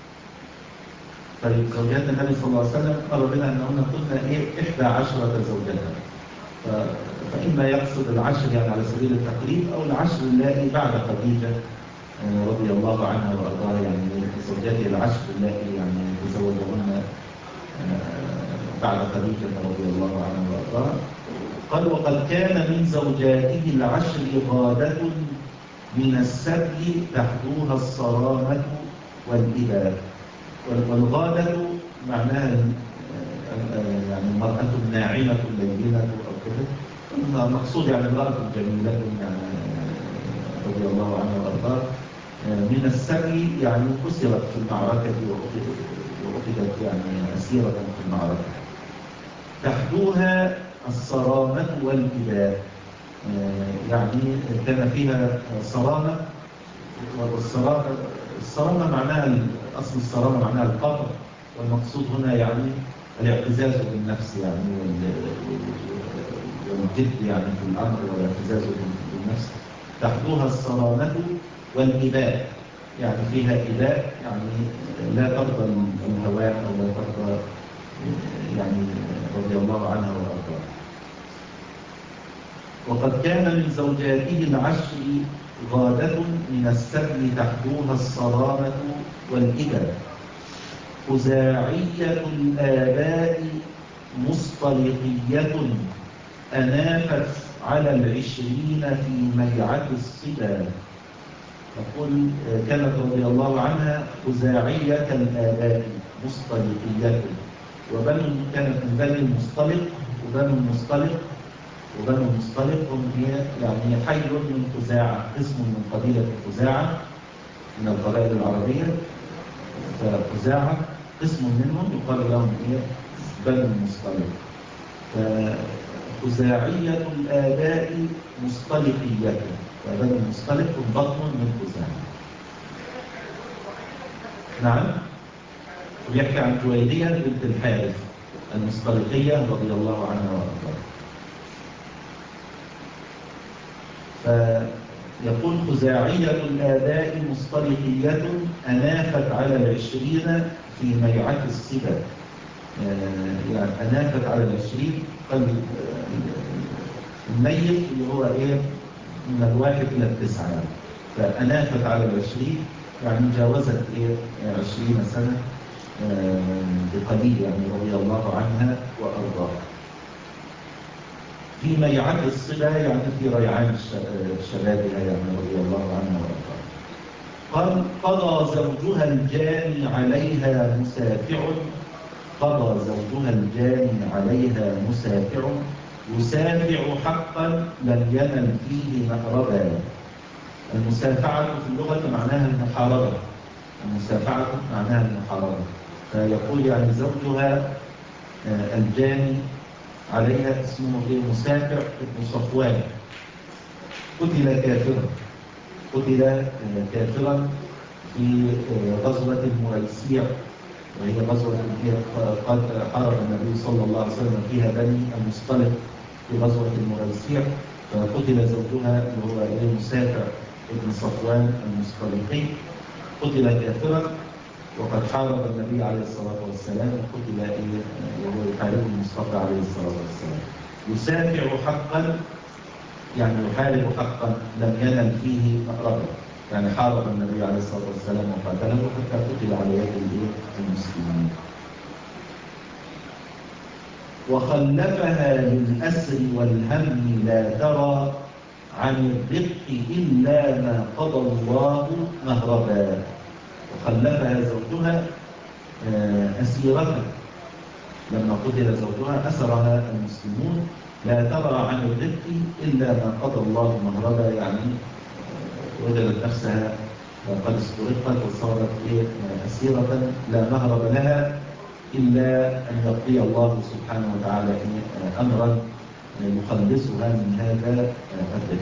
طيب زوجات النبي صلى الله عليه وسلم قال بنا أنهن كنا 11 زوجة، فإما يقصد العشر يعني على سبيل التقريب، أو العشر اللائي بعد خديجة رضي الله عنها وأرضاها، يعني زوجاته العشر اللائي يعني تزوجهن بعد خديجة رضي الله عنها وأرضاها. قال: وقد كان من زوجاته العشر غادة من السبي تحدوها الصرامة والإباء. والغادة معناها يعني المرأة الناعمة اللينة أو كده، المقصود يعني امرأة جميلة يعني رضي الله عنها وأرضاها. من السبي يعني أسرت في المعركة وأخذت يعني أسيرة في المعركة. تحدوها الصرامة والإباء، يعني كان فيها صرامة، والصرامة معناها أصل الصرامة معناها القطع، والمقصود هنا يعني الاعتزاز بالنفس، يعني والجد يعني في الأمر والاعتزاز بالنفس. تحدوها الصرامة والإباء، يعني فيها إباء، يعني لا ترضى الهوان أو لا ترضى، يعني رضي الله عنها وأرضاها. وقد كان من زوجاته العشر غادة من السبي تحدوها الصرامة والإباء. خزاعية الآباء مصطلقية أنافت على 20 في ميعة الصبا. تقول: كانت رضي الله عنها خزاعية الآباء مصطلقية، كانت من بني المصطلق، وبنو المصطلق هم يعني حي من خزاعة، اسم من قبيلة خزاعة من القبائل العربية، فخزاعة اسم منهم يقال لهم بنو المصطلق. فخزاعية الآباء مصطلقية، فبنو المصطلق بطن من خزاعة. نعم. ويحكي عن جويرية بنت الحارث المصطلقية رضي الله عنها وأرضاها. فيقول: خزاعية الآباء مصطلقية أنافت على 20 في ميعة الصبا. يعني أنافت على 20، الميت اللي هو من 1 إلى 9، يعني فأنافت على 20 يعني جاوزت 20 سنة بقليل، يعني رضي الله عنها وأرضاها. في ميعة الصبا يعني في ريعان شبابها، يعني رضي الله عنها وأرضاها. قال: قضى زوجها الجاني عليها مسافع. قضى زوجها الجاني عليها مسافع، يسافع حقا لم ينل فيه مهربا. المسافعة في اللغة معناها المحاربة، المسافعة معناها المحاربة. فيقول يعني زوجها الجاني عليها اسمه مسافع بن صفوان، قتل كافرا في غزوة المريسيع، وهي غزوة قد حارب النبي صلى الله عليه وسلم فيها بني المصطلق في غزوة المريسيع، فقتل زوجها اللي هو مسافع بن صفوان المصطلقي، قتل كافرا. وقد حارب النبي عليه الصلاة والسلام وقتل وهو يحارب المصطفى عليه الصلاة والسلام. يسافع حقا يعني يحارب حقا لم ينل فيه مأربا، يعني حارب النبي عليه الصلاة والسلام وقاتله حتى قتل على يد المسلمين. وخلفها للأسر والهم لا ترى عن الرق إلا ما قضى الله مهربا. وخلفها زوجها أسيرة، لما قتل زوجها أسرها المسلمون، لا ترى عن الرق إلا ما قضى الله مهربا، يعني وجدت نفسها قد استرقت وصارت أسيرة لا مهرب لها إلا أن يقضي الله سبحانه وتعالى أمرا يخلصها من هذا الرق.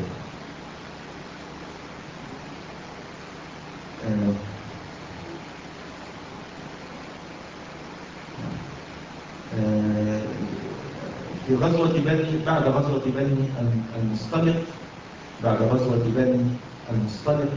في غزوة بعد غزوة بني المصطلق، بعد غزوة بني المصطلق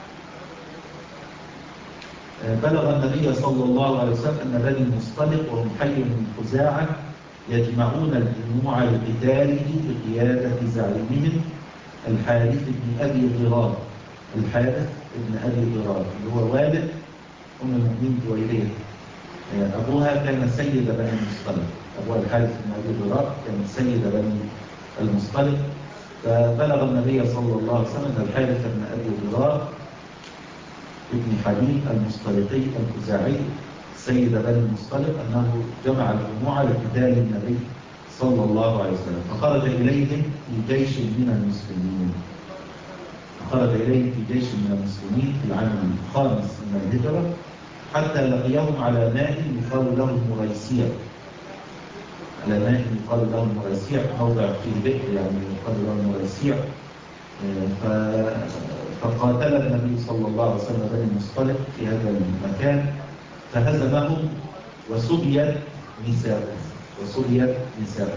بلغ النبي صلى الله عليه وسلم أن بني المصطلق وهم حي من خزاعة يجمعون الجموع لقتاله بقيادة زعيمهم الحارث بن أبي ضرار. الحارث بن أبي ضرار اللي هو والد أم المؤمنين جويرية، أبوها كان سيد بني المصطلق. أبوها الحارث بن أبي ضرار كان سيد بني المصطلق. فبلغ النبي صلى الله عليه وسلم أن الحارث بن أبي ضرار ابن حبيب المصطلقي الخزاعي سيد بني المصطلق أنه جمع الجموع لقتال النبي صلى الله عليه وسلم، فخرج إليهم في جيش من المسلمين. خرج إليهم في جيش من المسلمين في العام الخامس من الهجرة، حتى لقيهم على ماء يقال له المريسيع. على ماء يقال له المريسيع، موضع فيه بئر يعني يقال له المريسيع. فقاتل النبي صلى الله عليه وسلم بني المصطلق في هذا المكان فهزمهم وسبيت نساءهم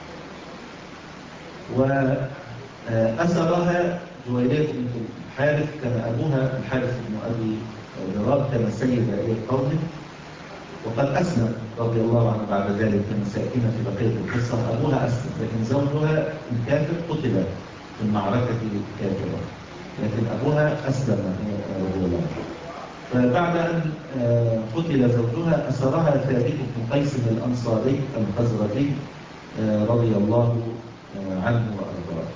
وأسرها جويرية بنت الحارث. كان أبوها الحارث بن أبي ضرار كان سيد قومه وقد أسلم رضي الله عنه بعد ذلك، كما سيأتينا في بقية القصة. أبوها أسلم لكن زوجها الكافر قتل في المعركة الكافرة، لكن أبوها أسلم رضي الله عنه. فبعد أن قتل زوجها أسرها ثابت بن قيس الأنصاري الخزرجي رضي الله عنه وأرضاه،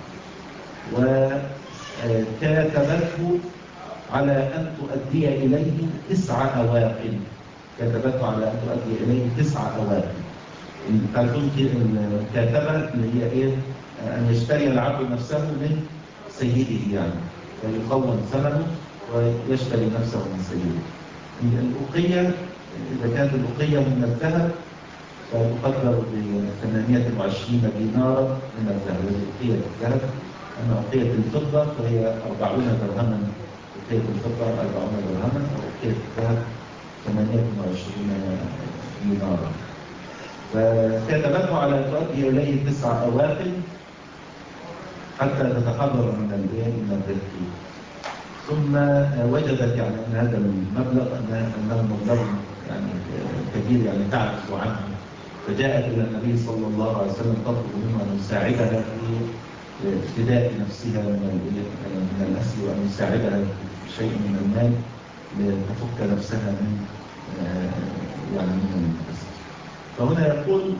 وكاتبته على أن تؤدي إليه 9 أواقل. كتبته على أن تؤدي إليه 9 أواقل. تعرفون الكاتبة اللي هي إيه؟ أن يشتري العبد نفسه من سيده، يعني ويقوم ثمنه ويشتري نفسه من سيده. الأوقية إذا كانت الأوقية من الذهب فتقدر ب 28 دينارا من الذهب، الأوقية الذهب. أما أوقية الفضة فهي 40 درهما. أوقية الفضة 40 درهما، وأوقية الذهب 28 دينارا. فكتبته على أن تؤدي إليه 9 أواقل حتى تتحرر من الرق. ثم وجدت يعني أن هذا المبلغ أنه مبلغ يعني كبير، يعني تعجز عنه، فجاءت إلى النبي صلى الله عليه وسلم تطلب منه أن يساعدها في افتداء نفسها من الأسر، وأن يساعدها بشيء من المال لتفك نفسها من يعني من الأسر. فهنا يقول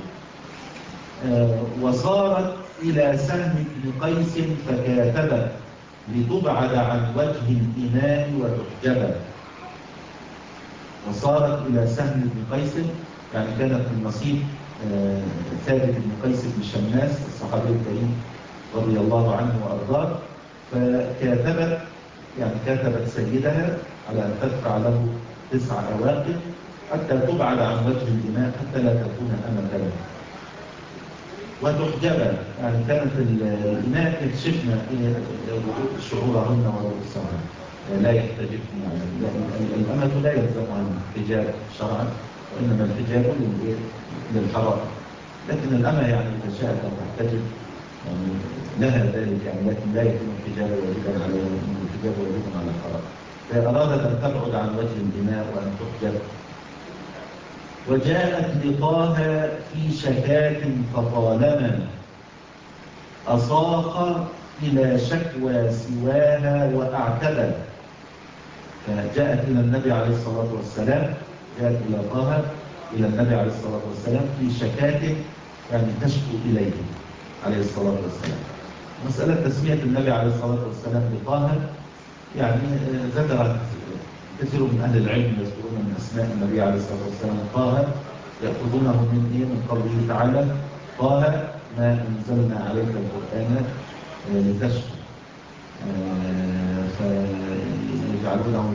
وصارت إلى سهم بن قيس فكاتبت لتبعد عن وجه الإماء وتحجب. وصارت إلى سهم بن قيس يعني كانت من نصيب ثابت بن قيس بن شماس الصحابي الكريم رضي الله عنه وأرضاه. فكاتبت يعني كاتبت سيدها على أن تدفع له 9 أواقف حتى تبعد عن وجه الإماء، حتى لا تكون أمة له. وتحجب يعني كانت الإناء يكشفن شعورهن ورؤوسهن لا يحتجبن، يعني الأمة لا يلزمها الحجاب شرعا، وإنما الحجاب للحرام. لكن الأمة يعني إذا شاءت أن تحتجب يعني لها ذلك، يعني لكن لا يكون الحجاب واجبا عليها، وإن الحجاب واجبا على الحرام. أرادت أن تبعد عن وجه الإناء وأن تحجب. وجاءت لقاها في شكاة فطالما أصاخ إلى شكوى سواها وأعتبى. فجاءت إلى النبي عليه الصلاة والسلام، جاءت لقاها إلى النبي عليه الصلاة والسلام في شكاة يعني تشكو إليه عليه الصلاة والسلام. مسألة تسمية النبي عليه الصلاة والسلام لقاها يعني ذكرت كثير من أهل العلم يذكرون من أسماء النبي عليه الصلاة والسلام طه، يأخذونه من إيه؟ من قوله تعالى طه ما أنزلنا عليك القرآن لتشكو، فيجعلونه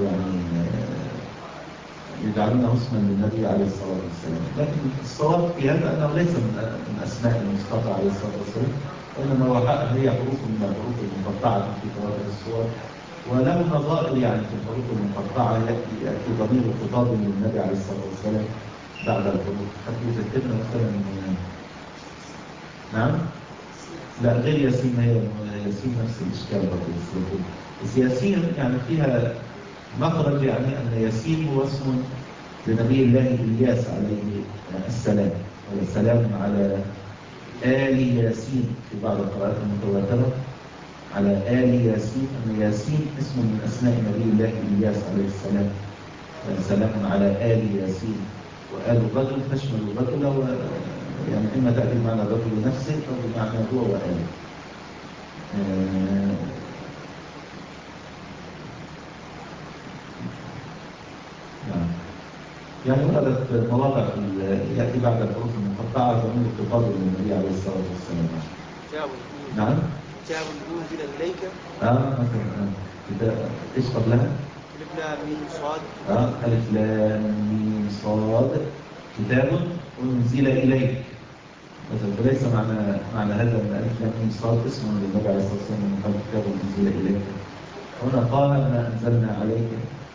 يجعلونه اسما للنبي عليه الصلاة والسلام. لكن الصواب في هذا أنه ليس من أسماء المصطفى عليه الصلاة والسلام، وإنما هي حروف من الحروف المقطعة في تواتر الصور، وله نظائر يعني في الحروف المقطعة يأتي ضمير خطاب للنبي عليه الصلاة والسلام بعد الحروف. حتى يذكرنا مثلا نعم؟ لا غير ياسين، هي ياسين نفس الإشكال برضه. بس ياسين يعني فيها مخرج، يعني أن ياسين هو اسم لنبي الله إلياس عليه السلام، والسلام على آل ياسين في بعض القراءات المتواترة على آل ياسين، أن ياسين اسم من أسماء نبي الله إلياس عليه السلام، سلام على آل ياسين. وآل الرجل تشمل الرجل، يعني إما تأتي بمعنى الرجل نفسه أو بمعنى هو وآله. يعني وردت مواضع يأتي بعد الحروف المقطعة ضمير الخطاب للنبي عليه الصلاة والسلام. نعم. كتاب أنزل إليك. مثلا إيش قبلها؟ ألف لام ميم صاد. ألف لام ميم صاد كتاب أنزل إليك. مثلا فليس معنى هذا أن ألف لام ميم صاد اسم للنبي عليه الصلاة والسلام من قبل كتاب أنزل إليك. هنا قال ما أنزلنا عليك،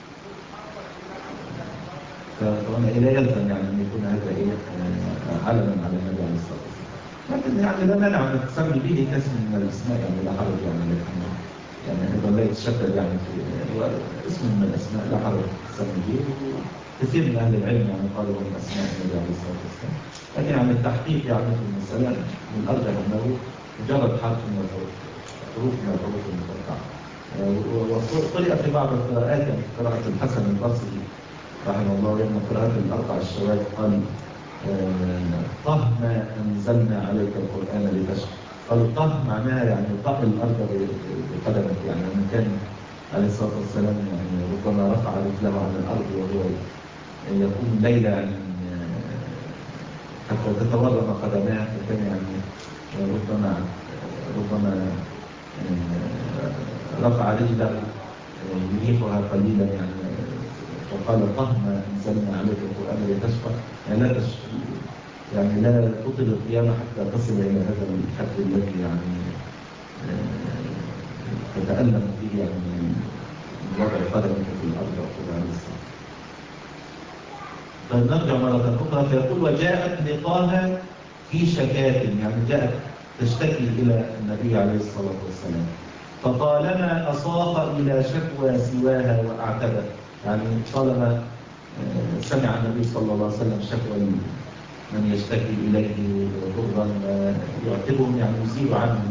فهنا إلى يلزم يعني أن يكون هذا علما على النبي عليه الصلاة والسلام. لكن يعني لا مانع أن تسمي به كاسم من الأسماء، يعني لا حرج يعني، لكن يعني أيضا لا يتشدد يعني في اسم من الأسماء لا حرج تسمي به. كثير من أهل العلم يعني قالوا من أسماء النبي عليه الصلاة والسلام، لكن يعني التحقيق يعني في المسألة من الأرجح أنه مجرد حرف من الحروف من الحروف المقطعة. وقرئ في بعض القراءات يعني قراءة الحسن البصري رحمه الله يوم قراءة الأربع الشواذ قال طه ما أنزلنا عليك القرآن لتشكو. قالوا طه معناها يعني طه الأرض بقدمك، يعني أنه كان عليه الصلاة والسلام يعني ربما رفع رجله عن الأرض وهو يقوم ليلة يعني حتى تتورم قدماه، فكان يعني ربما رفع رجله يريحها قليلا يعني. وقال طه ما أنزلنا عليك القرآن لتشقى، يعني لا تطل القيامة حتى تصل إلى هذا الحد الذي يعني تتألم فيه يعني من وضع قدمك في الأرض وكذا عليه السلام. فنرجع مرة أخرى فيقول وجاءت لقاها في شكاة، يعني جاءت تشتكي إلى النبي عليه الصلاة والسلام، فطالما أصاخ إلى شكوى سواها وأعتبر، يعني طالما سمع النبي صلى الله عليه وسلم شكوى من يشتكي إليه ضرا يعتبرهم يعني يزيل عنهم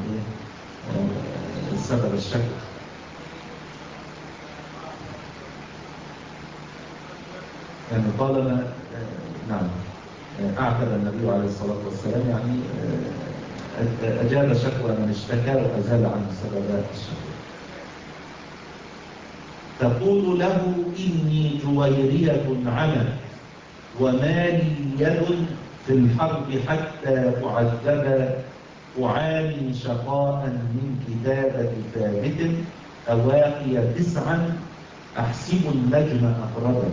سبب الشكوى. يعني طالما نعم أعتبر النبي عليه الصلاة والسلام يعني أجاب شكوى من اشتكى وأزال عنه سبب الشكوى. تقول له إني جويرية عمى وما لي يد في الحرب حتى أعذب، أعاني شقاء من كتابة ثابت أواقي 9 أحسب النجم أقربا.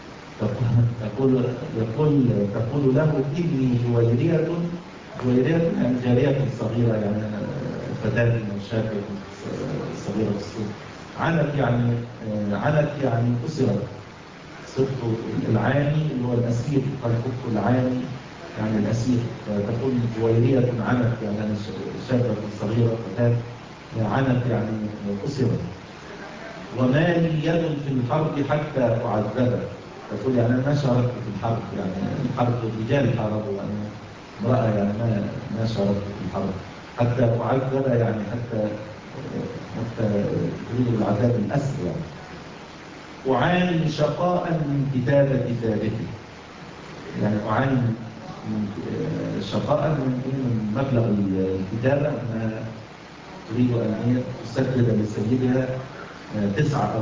تقول له إني جويرية يعني جارية صغيرة، يعني فتاة شابة صغيرة السن. عنت يعني أسرت، صرت العاني اللي هو الأسير، قال كنت العاني يعني الأسير. فتقول جويرية عنت يعني شابة صغيرة فتاة، عنت يعني أسرت. وما لي يد في الحرب حتى أعذبه. تقول يعني أنا ما شاركت في الحرب، يعني الحرب الرجال حاربوا وأنا امرأة، يعني ما شاركت في الحرب حتى أعذب، يعني حتى تريد العذاب الأسر. يعني أعاني شقاء من كتابة ثابته، يعني أعاني من شقاء من مبلغ الكتابة، أنها تريد أن تسدد لسيدها 9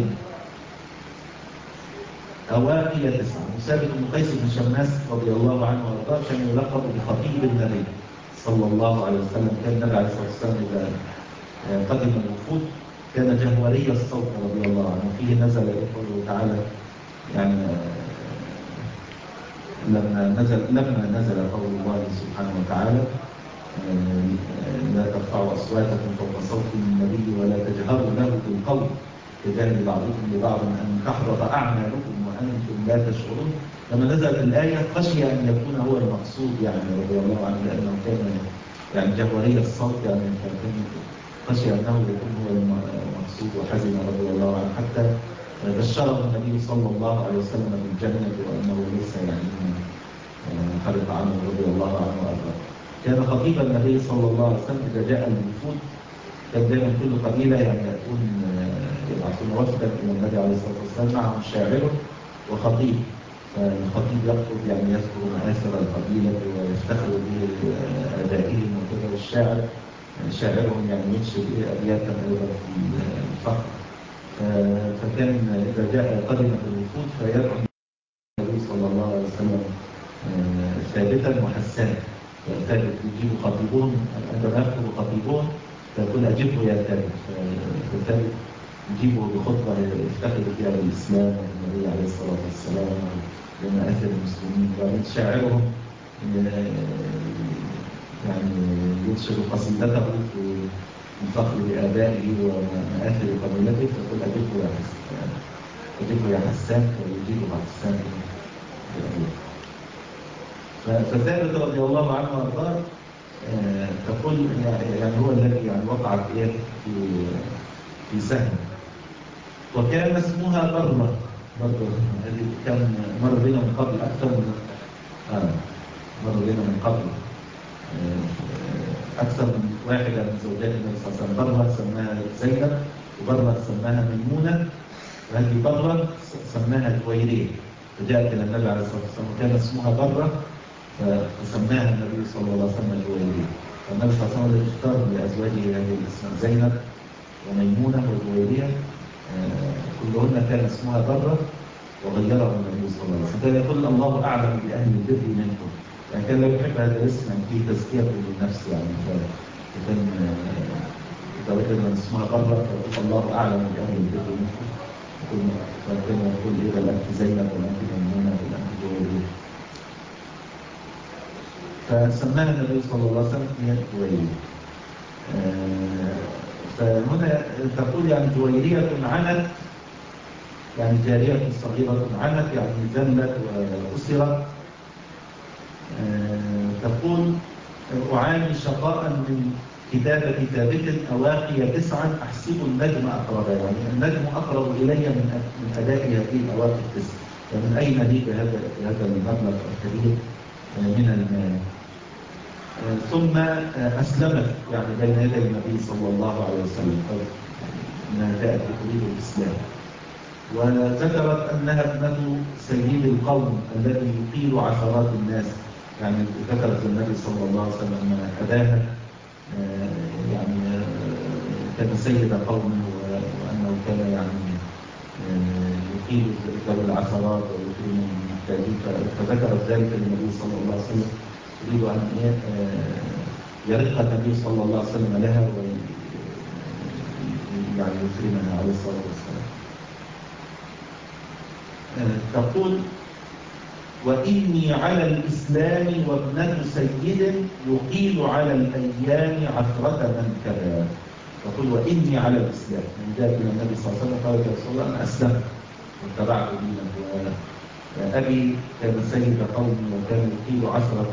أواقي 9. ثابت بن قيس بن شماس رضي الله عنه وارضاه كان يلقب بخطيب النبي صلى الله عليه وسلم. كان النبي عليه الصلاة والسلام إذا قدم الوفود كان جهوري الصوت رضي الله عنه. فيه نزل قوله تعالى، يعني لما نزل قول الله سبحانه وتعالى لا ترفعوا أصواتكم فوق صوت النبي ولا تجهروا له بالقول كجهل بعضكم لبعض أن تحبط أعمالكم وأنتم لا تشعرون. لما نزلت الآية خشي أن يكون هو المقصود، يعني رضي الله عنه، لأنه كان يعني جهوري الصوت، يعني كان خشي أنه يكون هو المقصود، وحزن رضي الله عنه حتى بشره النبي صلى الله عليه وسلم بالجنة وأنه ليس يعني حدث عنه رضي الله عنه وأرضاه. كان خطيب النبي صلى الله عليه وسلم إذا جاء الوفود كان دائما كل قبيلة يعني يبعثون وفدا إلى النبي عليه الصلاة والسلام معهم شاعر وخطيب. فالخطيب يخطب يعني يذكر مآثر القبيلة ويفتخر بآبائهم وكذا، والشاعر شاعرهم يعني ينشد أبياتا أيضا في الفخر. فكان إذا جاء قدمت الوفود فيدعو النبي صلى الله عليه وسلم ثابتا وحسان. ثابت يجيب خطيبهم، عندما يخطب خطيبهم فيقول أجبه يا ثابت، فثابت يجيبه بخطبة يفتخر فيها بالإسلام والنبي عليه الصلاة والسلام ومآثر المسلمين. ومن شاعرهم يعني ينشد قصيدته في الفخر بآبائه ومآثر قبيلته، فيقول أجبه يا حسان، فيجيبه حسان. فثابت رضي الله عنه وارضاه تقول يعني هو الذي يعني وقعت في سهم، وكان اسمها برة. هذه كان مر بنا من قبل أكثر من واحدة من زوجات النبي صلى الله عليه وسلم. برة سماها زينب، وبرة سماها ميمونة، وهذه برة سماها جويرية، فجاءت إلى النبي عليه الصلاة والسلام وكان اسمها برة فسماها النبي صلى الله عليه وسلم جويرية. فالنبي صلى الله عليه وسلم اختار لأزواجه هذه الاسم زينب وميمونة وجويرية، كلهن كان اسمها برة وغيره النبي صلى الله عليه وسلم. كان يقول الله أعلم بأهل البر منكم، يعني كان لا يحب هذا الاسم فيه تزكية للنفس، يعني فكان إذا وجد من اسمها برة فيقول الله أعلم بأهل البر منكم، فكان يقول إذا الأنت زينب والأنت ميمونة والأنت جويرية. فسماها النبي صلى الله عليه وسلم هي جويرية. فهنا تقول يعني جويرية عنت، يعني جارية صغيرة عنت، يعني ذلت وأسرت. تقول أعاني شقاء من كتابة ثابت أواقي 9 أحسب النجم أقرب، يعني النجم أقرب إلي من أداء هذه الأواقي 9. ومن أين لي بهذا المبلغ الكبير من المال؟ ثم أسلمت يعني بين يدي النبي صلى الله عليه وسلم، أنها جاءت تريد الإسلام. وذكرت أنها ابنة سيد القوم الذي يقيل عشرات الناس، يعني ذكرت النبي صلى الله عليه وسلم أن أباها يعني كان سيد قومه، وأنه كان يعني يقيل ذوي العشرات ويكرم المحتاجين. فذكرت ذلك للنبي صلى الله عليه وسلم، يريد أن يرق النبي صلى الله عليه وسلم لها يعني يكرمها عليه الصلاة والسلام. تقول وإني على الإسلام وابنة سيد يقيل على الأيام عثرة من كذا. تقول وإني على الإسلام، من جاءت إلى النبي صلى الله عليه وسلم قالت يا رسول الله أنا أسلمت واتبعت دينك، أبي كان سيد قومي وكان يقيل عشرة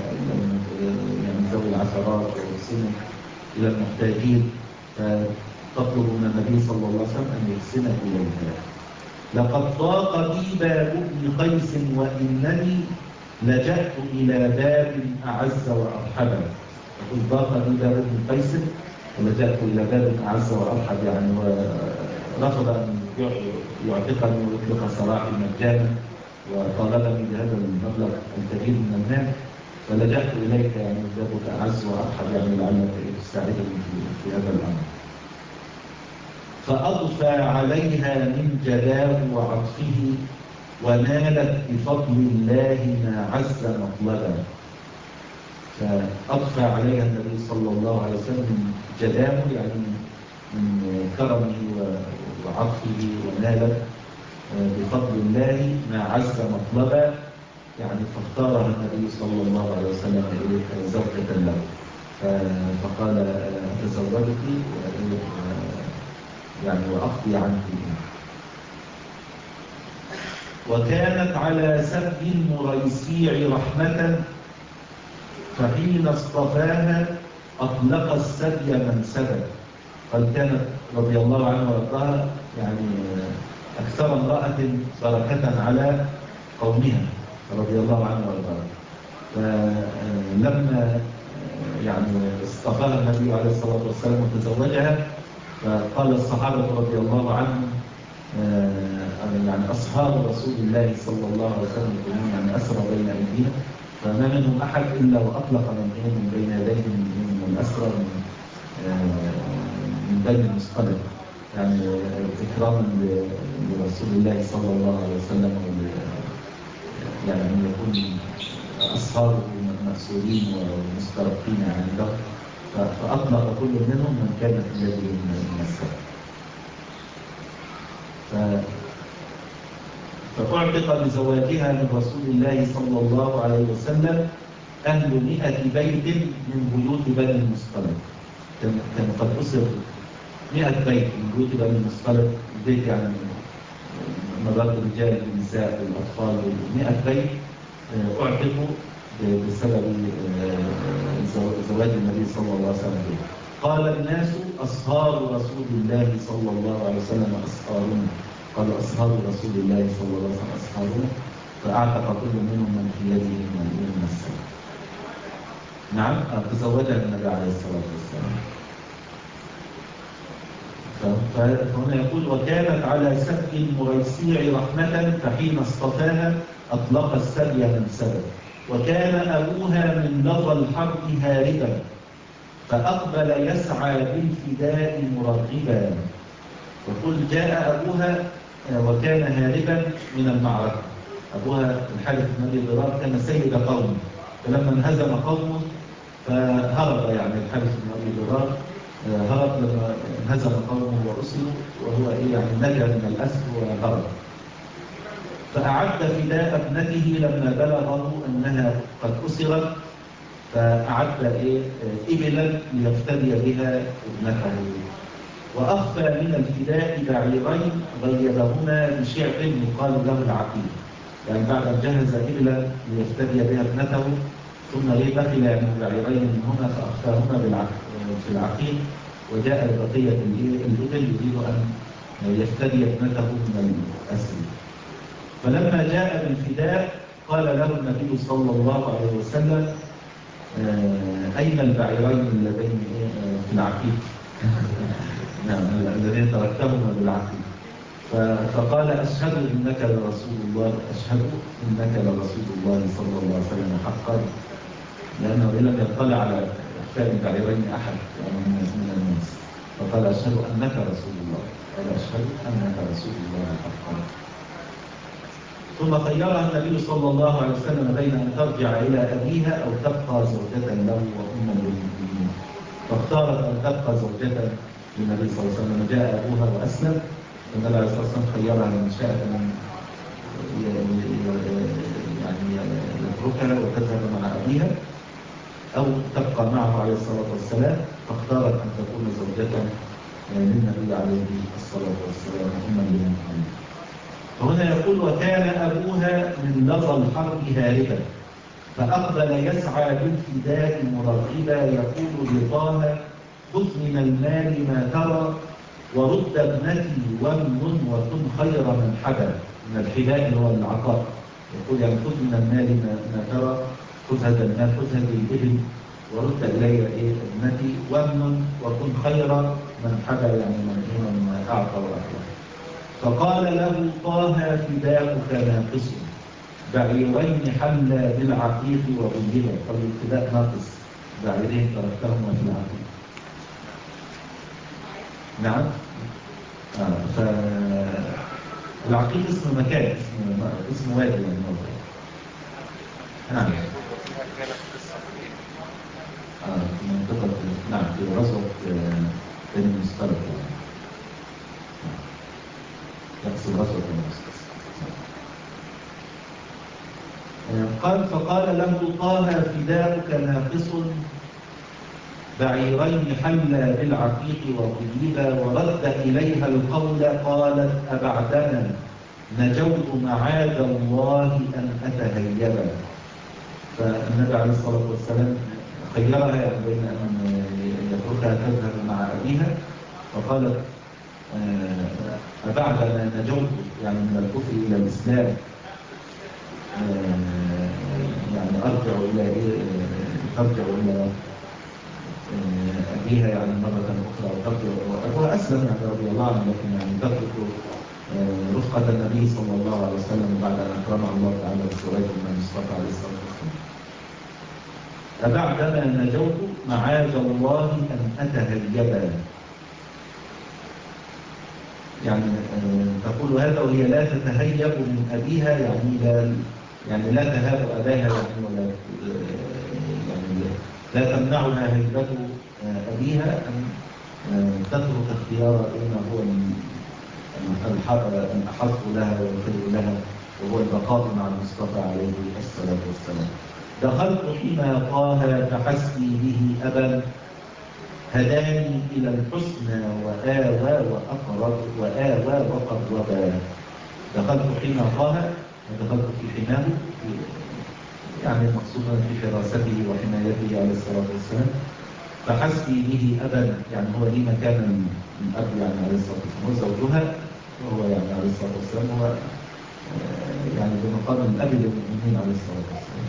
يعني ذوي العشرات ويرسلهم إلى المحتاجين. تطلب من النبي صلى الله عليه وسلم أن يحسن إليها. لقد ضاق بي باب ابن قيس وإنني لجأت إلى باب أعز وأرحب. يقول ضاق بي باب ابن قيس ولجأت إلى باب أعز وأرحب، يعني رفض أن يعتقني ويطلق سراحي مجانا وطالبني بهذا المبلغ الكبير من المال، فلجأت إليك يعني بابك أعز وأرحب، يعني لعلك تساعدني في هذا الأمر. فأضفى عليها من جلاه وعطفه ونالت بفضل الله ما عز مطلبا. فأضفى عليها النبي صلى الله عليه وسلم من جلاه، يعني من كرمه وعطفه، ونالت بفضل الله ما عز مطلبا، يعني فاختارها النبي صلى الله عليه وسلم زوجة له. فقال تزوجك يعني وأقضي عنك. وكانت على سبي المريسيع رحمة، فحين اصطفاها أطلق السبي من سبى. قد كانت رضي الله عنها وارضاها يعني أكثر امرأة بركة على قومها رضي الله عنها وارضاها. فلما يعني اصطفاها النبي عليه الصلاة والسلام وتزوجها، فقال الصحابة رضي الله عنهم يعني أصحاب رسول الله صلى الله عليه وسلم يعني أسرى بين أيدينا، فما منهم أحد إلا وأطلق من بين يديهم من الأسرى من بني المصطلق، يعني إكراما لرسول الله صلى الله عليه وسلم، يعني أن يكون أصحابه مأسورين ومسترقين عنده، فأطلق كل منهم من كان في يده من السبب. فأعتق بزواجها من رسول الله صلى الله عليه وسلم أهل 100 بيت من بيوت بني المصطلق. كان قد أسر 100 بيت من بيوت بني المصطلق، البيت يعني مرات الرجال والنساء والأطفال، 100 بيت أعتقوا بسبب زواج النبي صلى الله عليه وسلم. قال الناس أصهار رسول الله صلى الله عليه وسلم أصهارنا. قال أصهار رسول الله صلى الله عليه وسلم أصهارنا، فأعتق كل منهم من في يده من السبب. نعم، تزوجها النبي عليه الصلاة والسلام. فهنا يقول وكانت على سبي المريسيع رحمة، فحين اصطفاها أطلق السبي من سبب. وكان أبوها من لظى الحرب هاربا، فأقبل يسعى بالفداء مرغبا. وقل جاء أبوها وكان هاربا من المعركة. أبوها الحارث بن أبي ضرار كان سيد قومه، فلما انهزم قومه فهرب، يعني الحارث بن أبي ضرار هرب لما انهزم قومه وأسروا، وهو يعني نجا من الأسر وهرب. فأعد فداء ابنته لما بلغه أنها قد أسرت، فأعد إبلا ليفتدي بها ابنته. وأخفى من الفداء بعيرين غيبهما بشعب يقال له العقيق، يعني بعد أن جهز إبلا ليفتدي بها ابنته ثم بخل يعني بعيرين منهما فأخفاهما في العقيق، وجاء ببقية الإبل يريد أن يفتدي ابنته من الأسر. فلما جاء بالفداء قال له النبي صلى الله عليه وسلم أين البعيرين اللذين في العقيق؟ نعم، الذين تركتهما بالعقيق. فقال أشهد إنك لرسول الله، أشهد إنك لرسول الله صلى الله عليه وسلم حقا، لأنه لم يطلع على إخفاء البعيرين أحد من الناس. فقال أشهد أنك رسول الله، قال أشهد أنك رسول الله حقا. ثم خيرها النبي صلى الله عليه وسلم بين أن ترجع إلى أبيها أو تبقى زوجة له وأما للمؤمنين، فاختارت أن تبقى زوجة للنبي صلى الله عليه وسلم. جاء أبوها وأسلم، فالنبي عليه الصلاة والسلام خيرها من شاءت أن يعني يتركها وتذهب مع أبيها أو تبقى معه عليه الصلاة والسلام، فاختارت أن تكون زوجة للنبي عليه الصلاة والسلام وأما للمؤمنين. وهنا يقول وكان أبوها من لظى الحرب هاربا، فأقبل يسعى بالفداء مرغبا، يقول لطه خذ من المال ما ترى ورد ابنتي وامن وكن خير من حدا. من الحداء اللي هو العطاء، يقول يعني خذ من المال ما ترى، خذ هذا المال، خذ هذه الابل، ورد الي ابنتي وامن وكن خير من حدا، يعني من اعطى واكرم. فقال له طه فداؤك ناقص، بعيرين حلا بالعقيق وغلبا. فالابتداء ناقص، بعيرين تركتهما في العقيق. نعم. فالعقيق اسم مكان، اسم وادي يعني. نعم. في منطقة، نعم، في غزوة بني المصطلق يعني. يقصد غزوة بني المصطلق. قال فقال له طه فداؤك ناقص، بعيرين حلا بالعقيق وغلبا. ورد إليها القول قالت أبعدنا نجوت معاذ الله أن أتهيبا. فالنبي عليه الصلاة والسلام خيرها يعني بين أن يتركها تذهب مع أبيها، فقالت أبعدنا نجوت يعني من الكفر إلى الإسلام، يعني أرجع إلى أبيها يعني مرة أخرى، وأبوها أسلم يعني رضي الله عنه، لكن يعني تترك رفقة النبي صلى الله عليه وسلم بعد أن أكرمه الله تعالى بسورة من المصطفى عليه الصلاة والسلام. أبعدما نجوت معاذ الله أن أتهيبا، يعني تقول هذا وهي لا تتهيب من أبيها، يعني لا تهاب أباها يعني، ولا يعني لا تمنعها هيبة أبيها أن تترك اختيار ما هو الأحق لها والخير لها، وهو البقاء مع المصطفى عليه الصلاة والسلام. دخلت حين طه فحسبي به أبا، هداني إلى الحسنى وآوى وقربا. دخلت حين طه، ودخلت في حماه، يعني المقصود في حراسته وحمايته عليه الصلاة والسلام. فحسبي به أبا، يعني هو لي مكان الأب يعني عليه الصلاة والسلام، وزوجها وهو يعني عليه الصلاة والسلام هو يعني بمقام الأب للمؤمنين عليه الصلاة والسلام.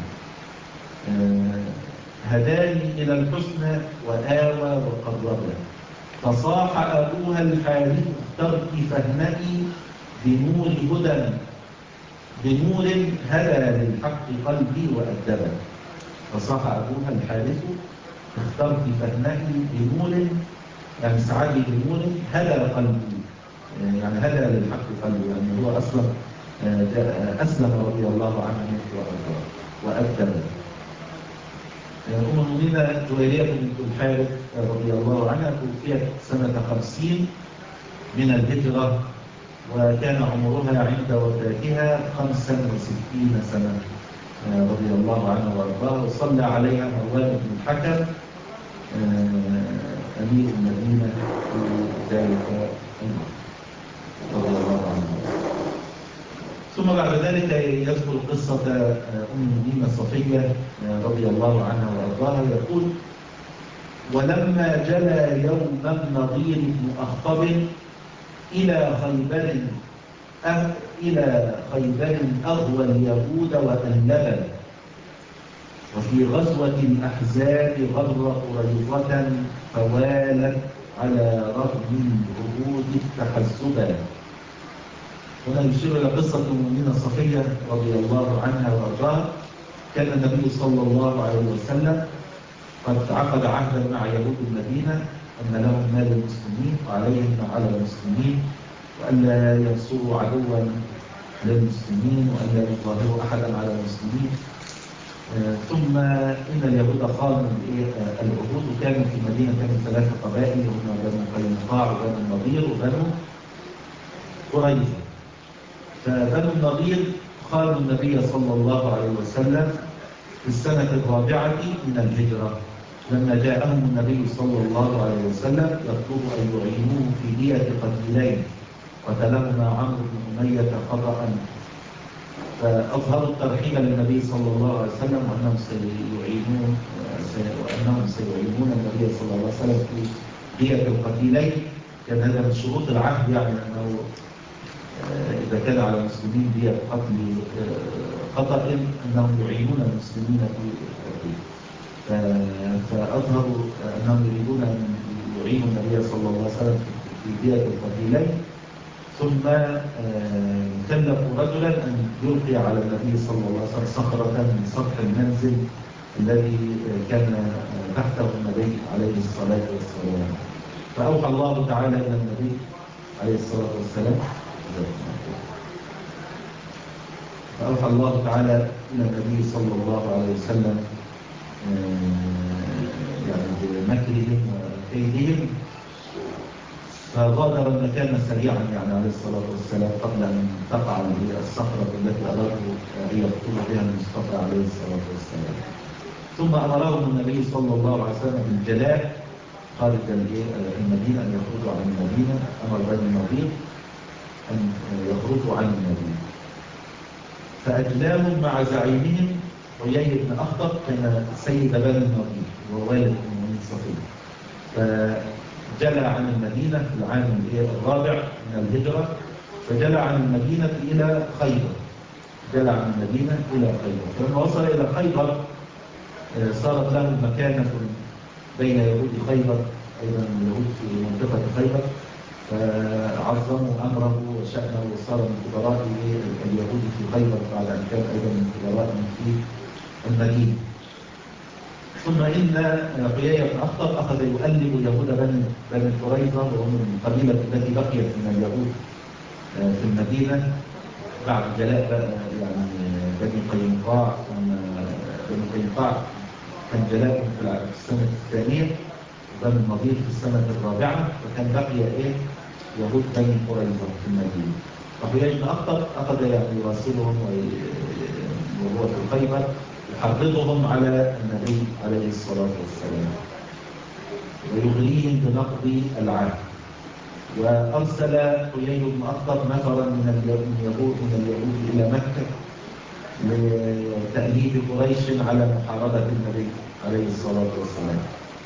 هداني إلى الحسنى وآوى وقربا. فصاح أبوها الحارث اخترت فهمئي بنور هدى، بنور هدى للحق قلبي وأدبا. فصاح أبوها الحارث اخترت فهمئي بنور، يعني سعدي بنور هدى قلبي، يعني هدى للحق قلبي، يعني هو أصلا أسلم رضي الله عنه وأدب. أم المؤمنين جويرية بنت الحارث رضي الله عنها توفيت سنة 50 من الهجرة، وكان عمرها عند وفاتها 65 سنة رضي الله عنها وارضاها. وصلى عليها مروان بن الحكم أمير المدينة في ذلك الوقت رضي الله عنه. ثم بعد ذلك يذكر قصة أم المؤمنين صفية رضي الله عنها وارضاها. يقول: ولما جلى يوم النضير بن أخطب إلى خيبر أغوى اليهود وأنلبا، وفي غزوة الأحزاب غر قريظة فوالت على رغم العهود التحزبا. هنا يشير إلى قصة المؤمنة صفية رضي الله عنها وأرضاها. كان النبي صلى الله عليه وسلم قد عقد عهدا مع يهود المدينة أن لهم مال المسلمين وعليهم ما على المسلمين، وألا ينصروا عدوا للمسلمين، وألا يظاهروا أحدا على المسلمين. ثم إن اليهود خانوا العهود، وكانوا في المدينة كانوا 3 قبائل، هم بنو قينقاع وبنو النضير وبنو قريظة. فبنو النضير خانوا النبي صلى الله عليه وسلم في السنة 4 من الهجرة، لما جاءهم النبي صلى الله عليه وسلم يطلب أن يعينوه في دية قتيلين قتلهما عمرو بن أمية خطأ، فأظهروا الترحيب للنبي صلى الله عليه وسلم وأنهم سيعينون النبي صلى الله عليه وسلم في دية القتيلين. كان هذا من شروط العهد، يعني أنه إذا كان على المسلمين دي قتل خطأ أنهم يعينون المسلمين في القتل. فأظهروا أنهم يريدون أن يعينوا النبي صلى الله عليه وسلم في دية القتيلين، ثم كلفوا رجلا أن يلقي على النبي صلى الله عليه وسلم صخرة من سطح المنزل الذي كان تحته النبي عليه الصلاة والسلام. فأوحى الله تعالى إلى النبي عليه الصلاة والسلام فأوحى الله تعالى إلى النبي صلى الله عليه وسلم يعني بمكرهم وكيدهم، فغادر المكان سريعا يعني عليه الصلاة والسلام قبل أن تقع الصخرة التي أرادوا أن يقتلوا بها المصطفى عليه الصلاة والسلام. ثم أمرهم النبي صلى الله عليه وسلم بالجلاء خارج المدينة، أن يخرجوا عن المدينة. أمر بني النضير أن يخرجوا عن المدينة، فأجلاهم مع زعيمهم حيي بن أخطب، كان سيد بني النضير ووالد المؤمنين صفية. فجلى عن المدينة في العام الرابع من الهجرة، فجلى عن المدينة إلى خيبر. جلى عن المدينة إلى خيبر، فلما وصل إلى خيبر صارت له مكانة بين يهود خيبر، أيضا اليهود في منطقة خيبر، فعظموا أمره وشأنه وصار من كبراء اليهود في خيبر بعد أن كان أيضا من كبرائهم في المدينة. ثم إن حيي بن أخطب أخذ يؤلب يهود بني قريظة، وهم القبيلة التي بقيت من اليهود في المدينة بعد جلاء يعني بني قينقاع. بني قينقاع كان جلاءهم في السنة الثانية، وبني النضير في السنة الرابعة، وكان بقي يهود بني قريظة في المدينة. فحيي بن أخطب أخذ يعني يراسلهم وهو في خيبر، يحرضهم على النبي عليه الصلاة والسلام ويغريهم بنقض العهد. وأرسل حيي بن أخطب نفرا من اليهود إلى مكة لتأليف قريش على محاربة النبي عليه الصلاة والسلام،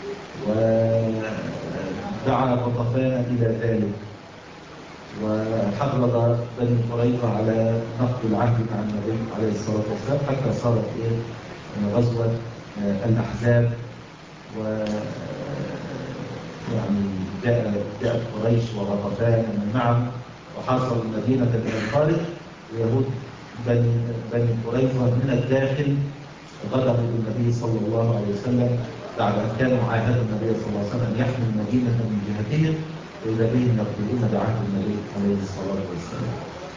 ودعا غطفان إلى ذلك، وحرض بني قريظة على نقض العهد مع النبي عليه الصلاة والسلام، حتى صارت غزوة الأحزاب. يعني جاءت قريش وغطفان من معه وحاصروا المدينة من الخارج، ويهود بني قريظة من الداخل غدروا بالنبي صلى الله عليه وسلم بعد أن كانوا عاهدوا النبي صلى الله عليه وسلم أن يحمي المدينة من جهتهم، وإذا بهم يقتلون بعهد النبي عليه الصلاة والسلام.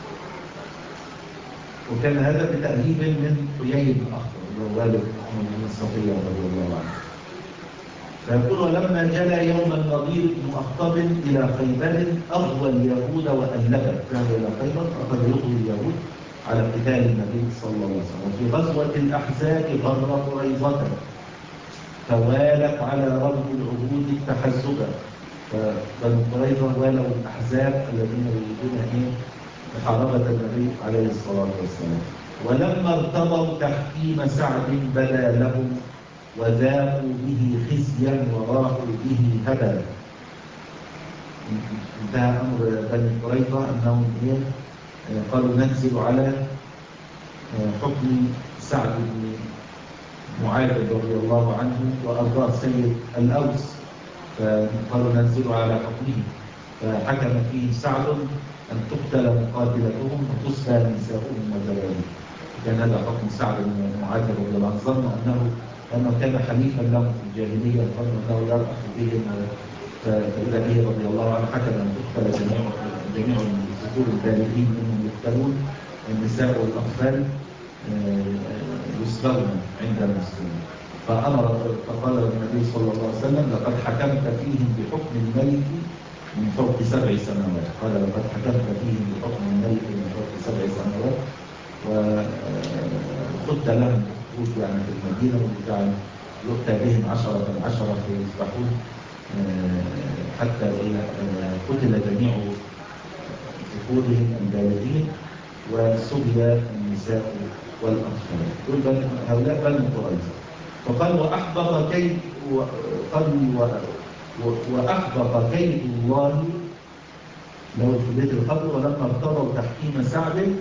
وكان هذا بتأليف من حيي بن أخطب والد من صفية رضي الله عنه. فيقول: ولما جلى يوم النضير بن أخطب إلى خيبر أغوى اليهود وألبت. ذهب إلى خيبر فأخذ يغوي اليهود على قتال النبي صلى الله عليه وسلم. وفي غزوة الأحزاب غر قريظة فوالت على رب العهود التحزبا. فبنو قريظة والوا الأحزاب الذين يريدون محاربة النبي عليه الصلاة والسلام. ولما ارتضوا تحكيم سعد بدا لهم وذاقوا به خزيا وراحوا به هبا. انتهى أمر بني قريظة أنهم قالوا ننزل على حكم سعد بن معاذ رضي الله عنه وأرضاه سيد الأوس، فقالوا ننزل على حكمه. فحكم فيه سعد أن تقتل مقاتلتهم وتسبى نساؤهم وذراريهم. كان هذا حكم سعد بن معاذ رضي الله عنه، ظن أنه كان حليفا لهم في الجاهلية، ظن أنه يرأف بهم، فإذا به رضي الله عنه حكم أن تقتل جميع الذكور البالغين منهم يقتلون، النساء والأطفال يسبون عند المسلمين. فقال النبي صلى الله عليه وسلم: لقد حكمت فيهم بحكم الملك من فوق 7 سنوات. قال: لقد حكمت فيهم بحكم الملك من فوق 7 سنوات، وخدت لهم خطوط يعني في المدينة، وجعل يؤتى بهم 10 فيصبحون حتى قتل جميع ذكورهم البالغين وسبي النساء والأطفال. هؤلاء بنو قريظة. فقال: وأحبط كيد الله لو في بيت القبر. ولما ارتضوا تحكيم سعد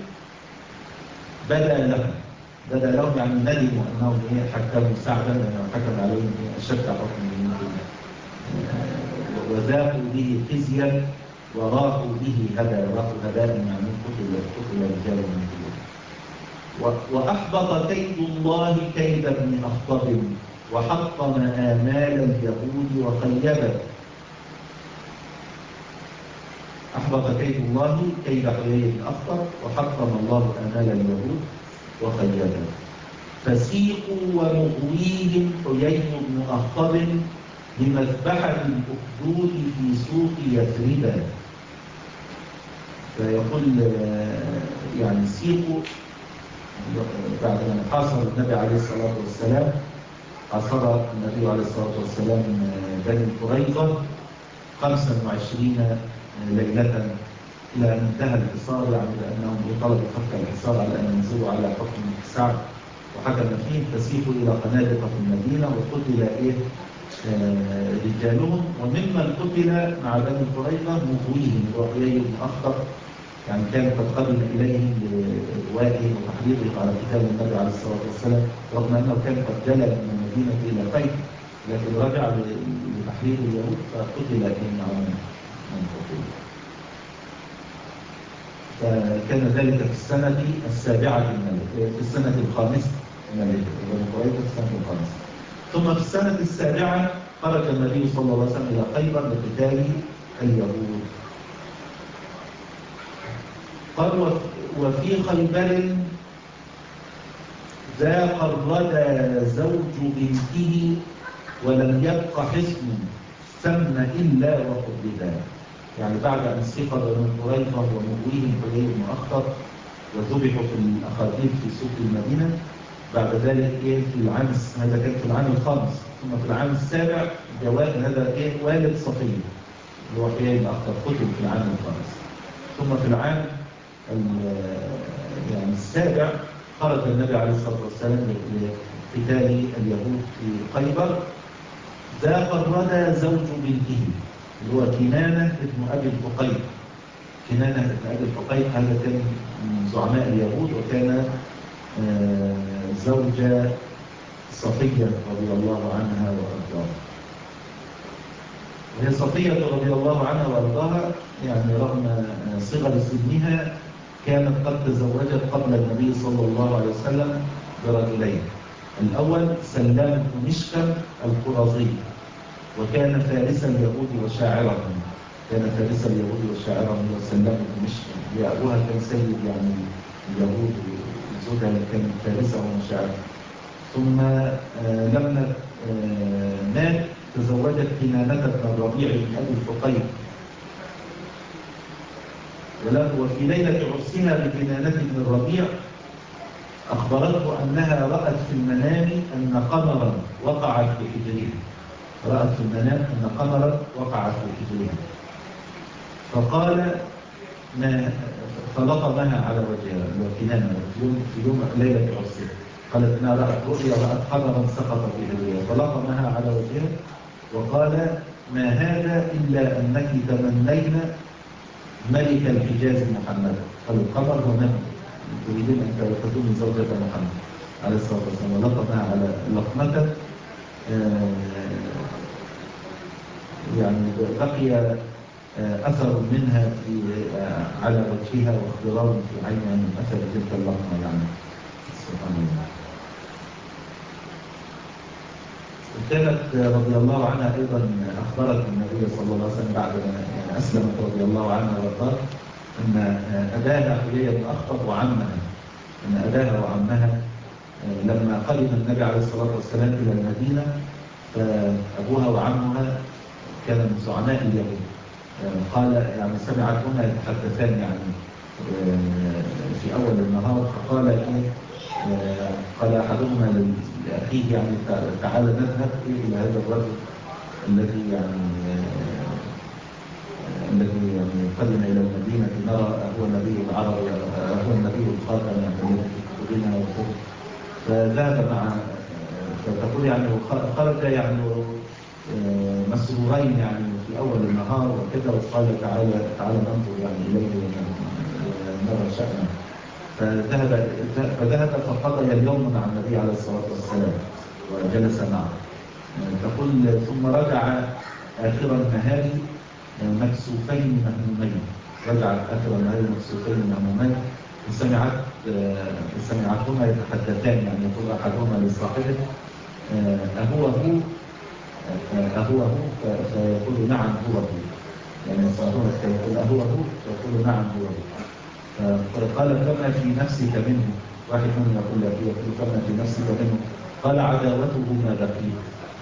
بدا لهم يعني ندموا انهم حكموا سعدا لانه حكم عليهم اشد حكم من وذاقوا به خزيا وراحوا به هباء يعني قتل رجال من كلهم. واحبط كيد الله كيد ابن اخطب وحطم آمال اليهود وخيبه. أحبط كيد الله كيد حيي بن أخطب وحطم الله آمال اليهود وخيبه. فسيقوا ومغويهم حيي بن أخطب بمذبحة الأخدود في سوق يثرب. فيقول يعني سيقوا بعد أن حاصر النبي عليه الصلاة والسلام، حاصر النبي عليه الصلاة والسلام بني قريظة 25 ليلة إلى أن انتهى الحصار، يعني لأنهم طلبوا فك الحصار على أن ينزلوا على حكم سعد وحكم فيه. فسيقوا إلى قنادق في المدينة وقتل رجالهم، وممن قتل مع بني قريظة مغويهم وحيي بن أخطب، يعني كان قد قدم إليهم لإغوائهم وتحريضهم على قتال النبي عليه الصلاة والسلام، رغم أنه كان قد جلى من المدينة إلى قيد، لكن رجع لتحريض اليهود فقتل من قتل. فكان ذلك في السنة السابعة في السنة الخامسة من بني قريظة، في السنة الخامسة. ثم في السنة السابعة خرج النبي صلى الله عليه وسلم إلى خيبر لقتال اليهود. قال وفي خيبر ذاق الردى زوج بنته ولم يبق حصن ثم إلا وقبدا. يعني بعد أن استيقظ بني قريظة ومغويهم حيي بن أخطب وذبحوا في الأخاديد في سوق المدينة، بعد ذلك في العام هذا كان في العام الخامس، ثم في العام السابع هذا والد صفية اللي هو حيي بن أخطب قتل في العام الخامس. ثم في العام يعني السابع خرج النبي عليه الصلاة والسلام لقتال اليهود في خيبر. ذاق الردى زوج بنته اللي هو كنانة ابن أبي الفقيق. كنانة ابن أبي الفقيق هذا كان من زعماء اليهود، وكان زوج صفية رضي الله عنها وأرضاها. وهي صفية رضي الله عنها وأرضاها يعني رغم صغر سنها كانت قد تزوجت قبل النبي صلى الله عليه وسلم برجلين. الأول سلام بن مشكم القرظي، وكان فارس اليهود وشاعرهم. وسلام بن مشكم أبوها كان سيد يعني اليهود، وزوجها كان فارسا وشاعرا. ثم لما مات تزوجت كنانة بن الربيع بن أبي الفقيق. وفي ليلة عرسها بكنانة بن الربيع أخبرته أنها رأت في المنام أن قمرا وقعت في حجرها. فقال فلطمها على وجهها وكنانة في يوم ليلة عرسها. قالت أنها رأت قمرا سقط في حجرها، فلطمها على وجهها وقال ما هذا إلا أنك تمنين ملك الحجاز محمد. قال القمر هو نبي، تريدين أن تكوني زوجة محمد عليه الصلاة والسلام. ولطمها على لطمة يعني بقي أثر منها على وجهها واخضرار في عينها من أثر تلك اللطمة يعني. سبحان الله. كانت رضي الله عنها أيضا أخبرت النبي صلى الله عليه وسلم بعد ما أسلمت رضي الله عنها وقالت أن أباها حيي بن أخطب وعمها لما قدم النبي عليه الصلاة والسلام إلى المدينة، فأبوها وعمها كان من زعماء اليهود. قال يعني سمعتهما يتحدثان يعني في أول النهار، فقال قال أحدهما لأخيه يعني تعالى نذهب إلى هذا الرجل الذي قدم إلى المدينة نرى هو النبي العربي هو النبي الخاتم الذي في كتبنا وكتب. فذهب فتقول يعني خرج يعني مسرورين يعني في أول النهار وكذا، وقال تعالى ننظر يعني إليه ونرى شأنه. فذهب فقضى اليوم مع النبي عليه الصلاة والسلام وجلس معه. تقول ثم رجع آخر النهار مكسوفين مهمومين. رجع آخر النهار مكسوفين مهمومين، سمعتهما يتحدثان، يعني يقول أحدهما لصاحبه أهو فيقول نعم هو هو. يعني صاحبه يقول أهو فيقول نعم هو هو. فقال فما في نفسك منه؟ واحد منهم يقول فما في نفسك منه؟ قال عداوته ما بقي.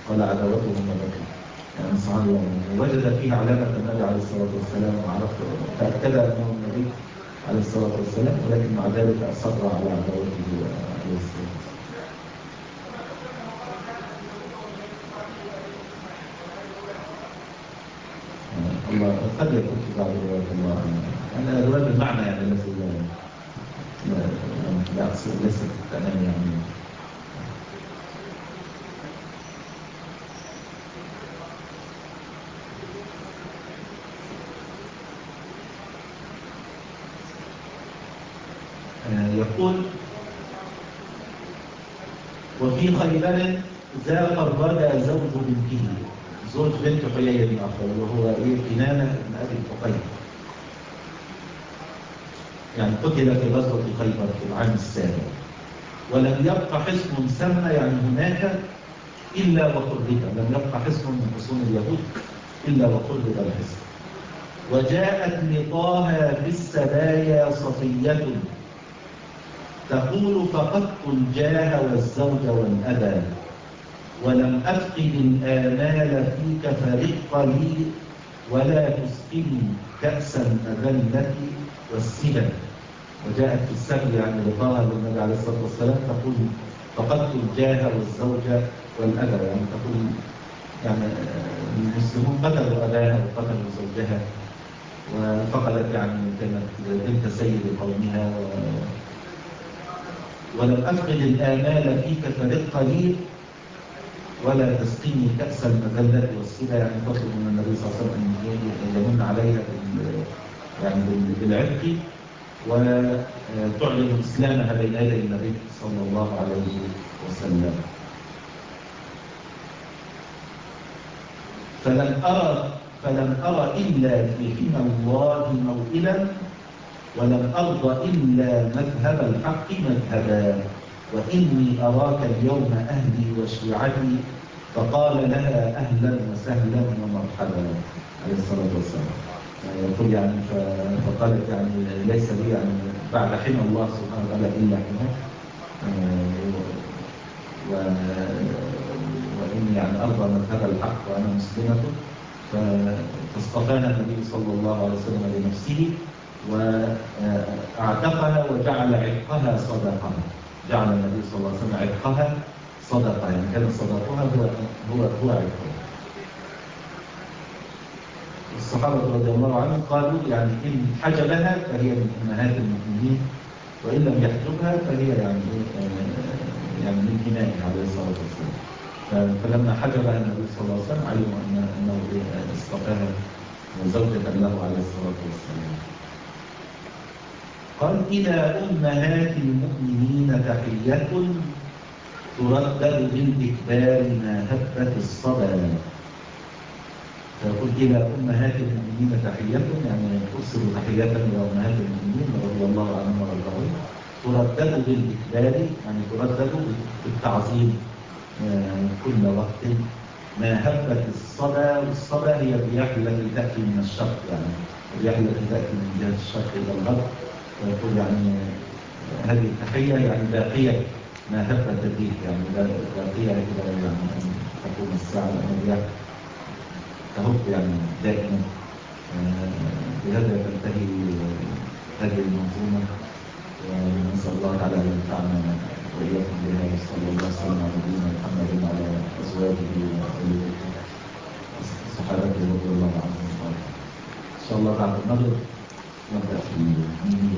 يعني سبحان الله، وجد فيه علامة النبي عليه الصلاة والسلام، وعرف فأكد أنه النبي عليه الصلاة والسلام، ولكن مع ذلك أصر على عداوته عليه الصلاة والسلام. الله قد يكون في بعض الروايات الله أنا الرواية بالمعنى يعني التي لا أقصد ليست بالتأمين يعني. يقول وفي خيبر ذاق الردى زوج بنته، زوج بنت حيي بن أخطب وهو كنانة بن أبي الحقيق، يعني قتل في غزوة خيبر في العام السابع. ولم يبق حصن سمى يعني هناك إلا وخرب، لم يبق حصن من حصون اليهود إلا وخرب الحصن. وجاءت لطه في السبايا صفية تقول فقدت الجاه والزوج والأبى، ولم أفقد الآمال فيك فرق لي، ولا تسقني كأس المذلة والسبا. وجاءت في السبي يعني لطه للنبي عليه الصلاة والسلام تقول فقدت الجاه والزوج والأبى، يعني تقول يعني المسلمون قتلوا أباها وقتلوا زوجها، وفقدت يعني كانت بنت سيد قومها ولم أفقد الآمال فيك فرق لي، ولا تسقيني كأس المذلة والسبا، يعني تطلب من النبي صلى الله عليه وسلم أن يمن عليها يعني بالعتق، وتعلن إسلامها بين يدي النبي صلى الله عليه وسلم. فلم أرى إلا في حمى الله موئلا، ولم أرض إلا مذهب الحق مذهبا، وإني أراك اليوم أهلي وشيعتي. فقال لها أهلا وسهلا ومرحبا عليه الصلاة والسلام. يقول يعني فقالت يعني ليس لي يعني بعد حمى الله سبحانه وتعالى إلا حماه، وإني يعني أرضى مذهب الحق وأنا مسلمة. فاصطفاها النبي صلى الله عليه وسلم لنفسه واعتقها وجعل عتقها صدقة. جعل النبي صلى الله عليه وسلم عتقها صدقة، يعني كان صدقها هو عتقها. الصحابة رضي الله عنهم قالوا يعني إن حجبها فهي من أمهات المؤمنين، وإن لم يحجبها فهي يعني من إمائه عليه الصلاة والسلام. فلما حجبها النبي صلى الله عليه وسلم علموا أنه اصطفاها زوجة له عليه الصلاة والسلام. قال إلى أمهات المؤمنين تحية تردد بالإكبار ما هبت الصبا. فيقول إلى أمهات المؤمنين تحية، يعني أرسل تحية إلى أمهات المؤمنين رضي الله عنهم وارضاهم، تردد بالإكبار يعني تردد بالتعظيم كل وقت، ما هبت الصبا. والصبا هي الرياح التي تأتي من الشرق، يعني الرياح التي تأتي من جهة الشرق إلى الغرب. ويقول يعني هذه التحية يعني باقية ما هبت الريح، يعني باقية إلى يعني أن تقوم الساعة، لأن الرياح تهب يعني دائما. بهذا تنتهي هذه المنظومة، ونسأل الله تعالى أن ينفعنا وإياكم بها، وصلى الله وسلم على نبينا محمد وعلى أزواجه وصحابته رضي الله عنهم. إن شاء الله بعد المغرب نبدأ في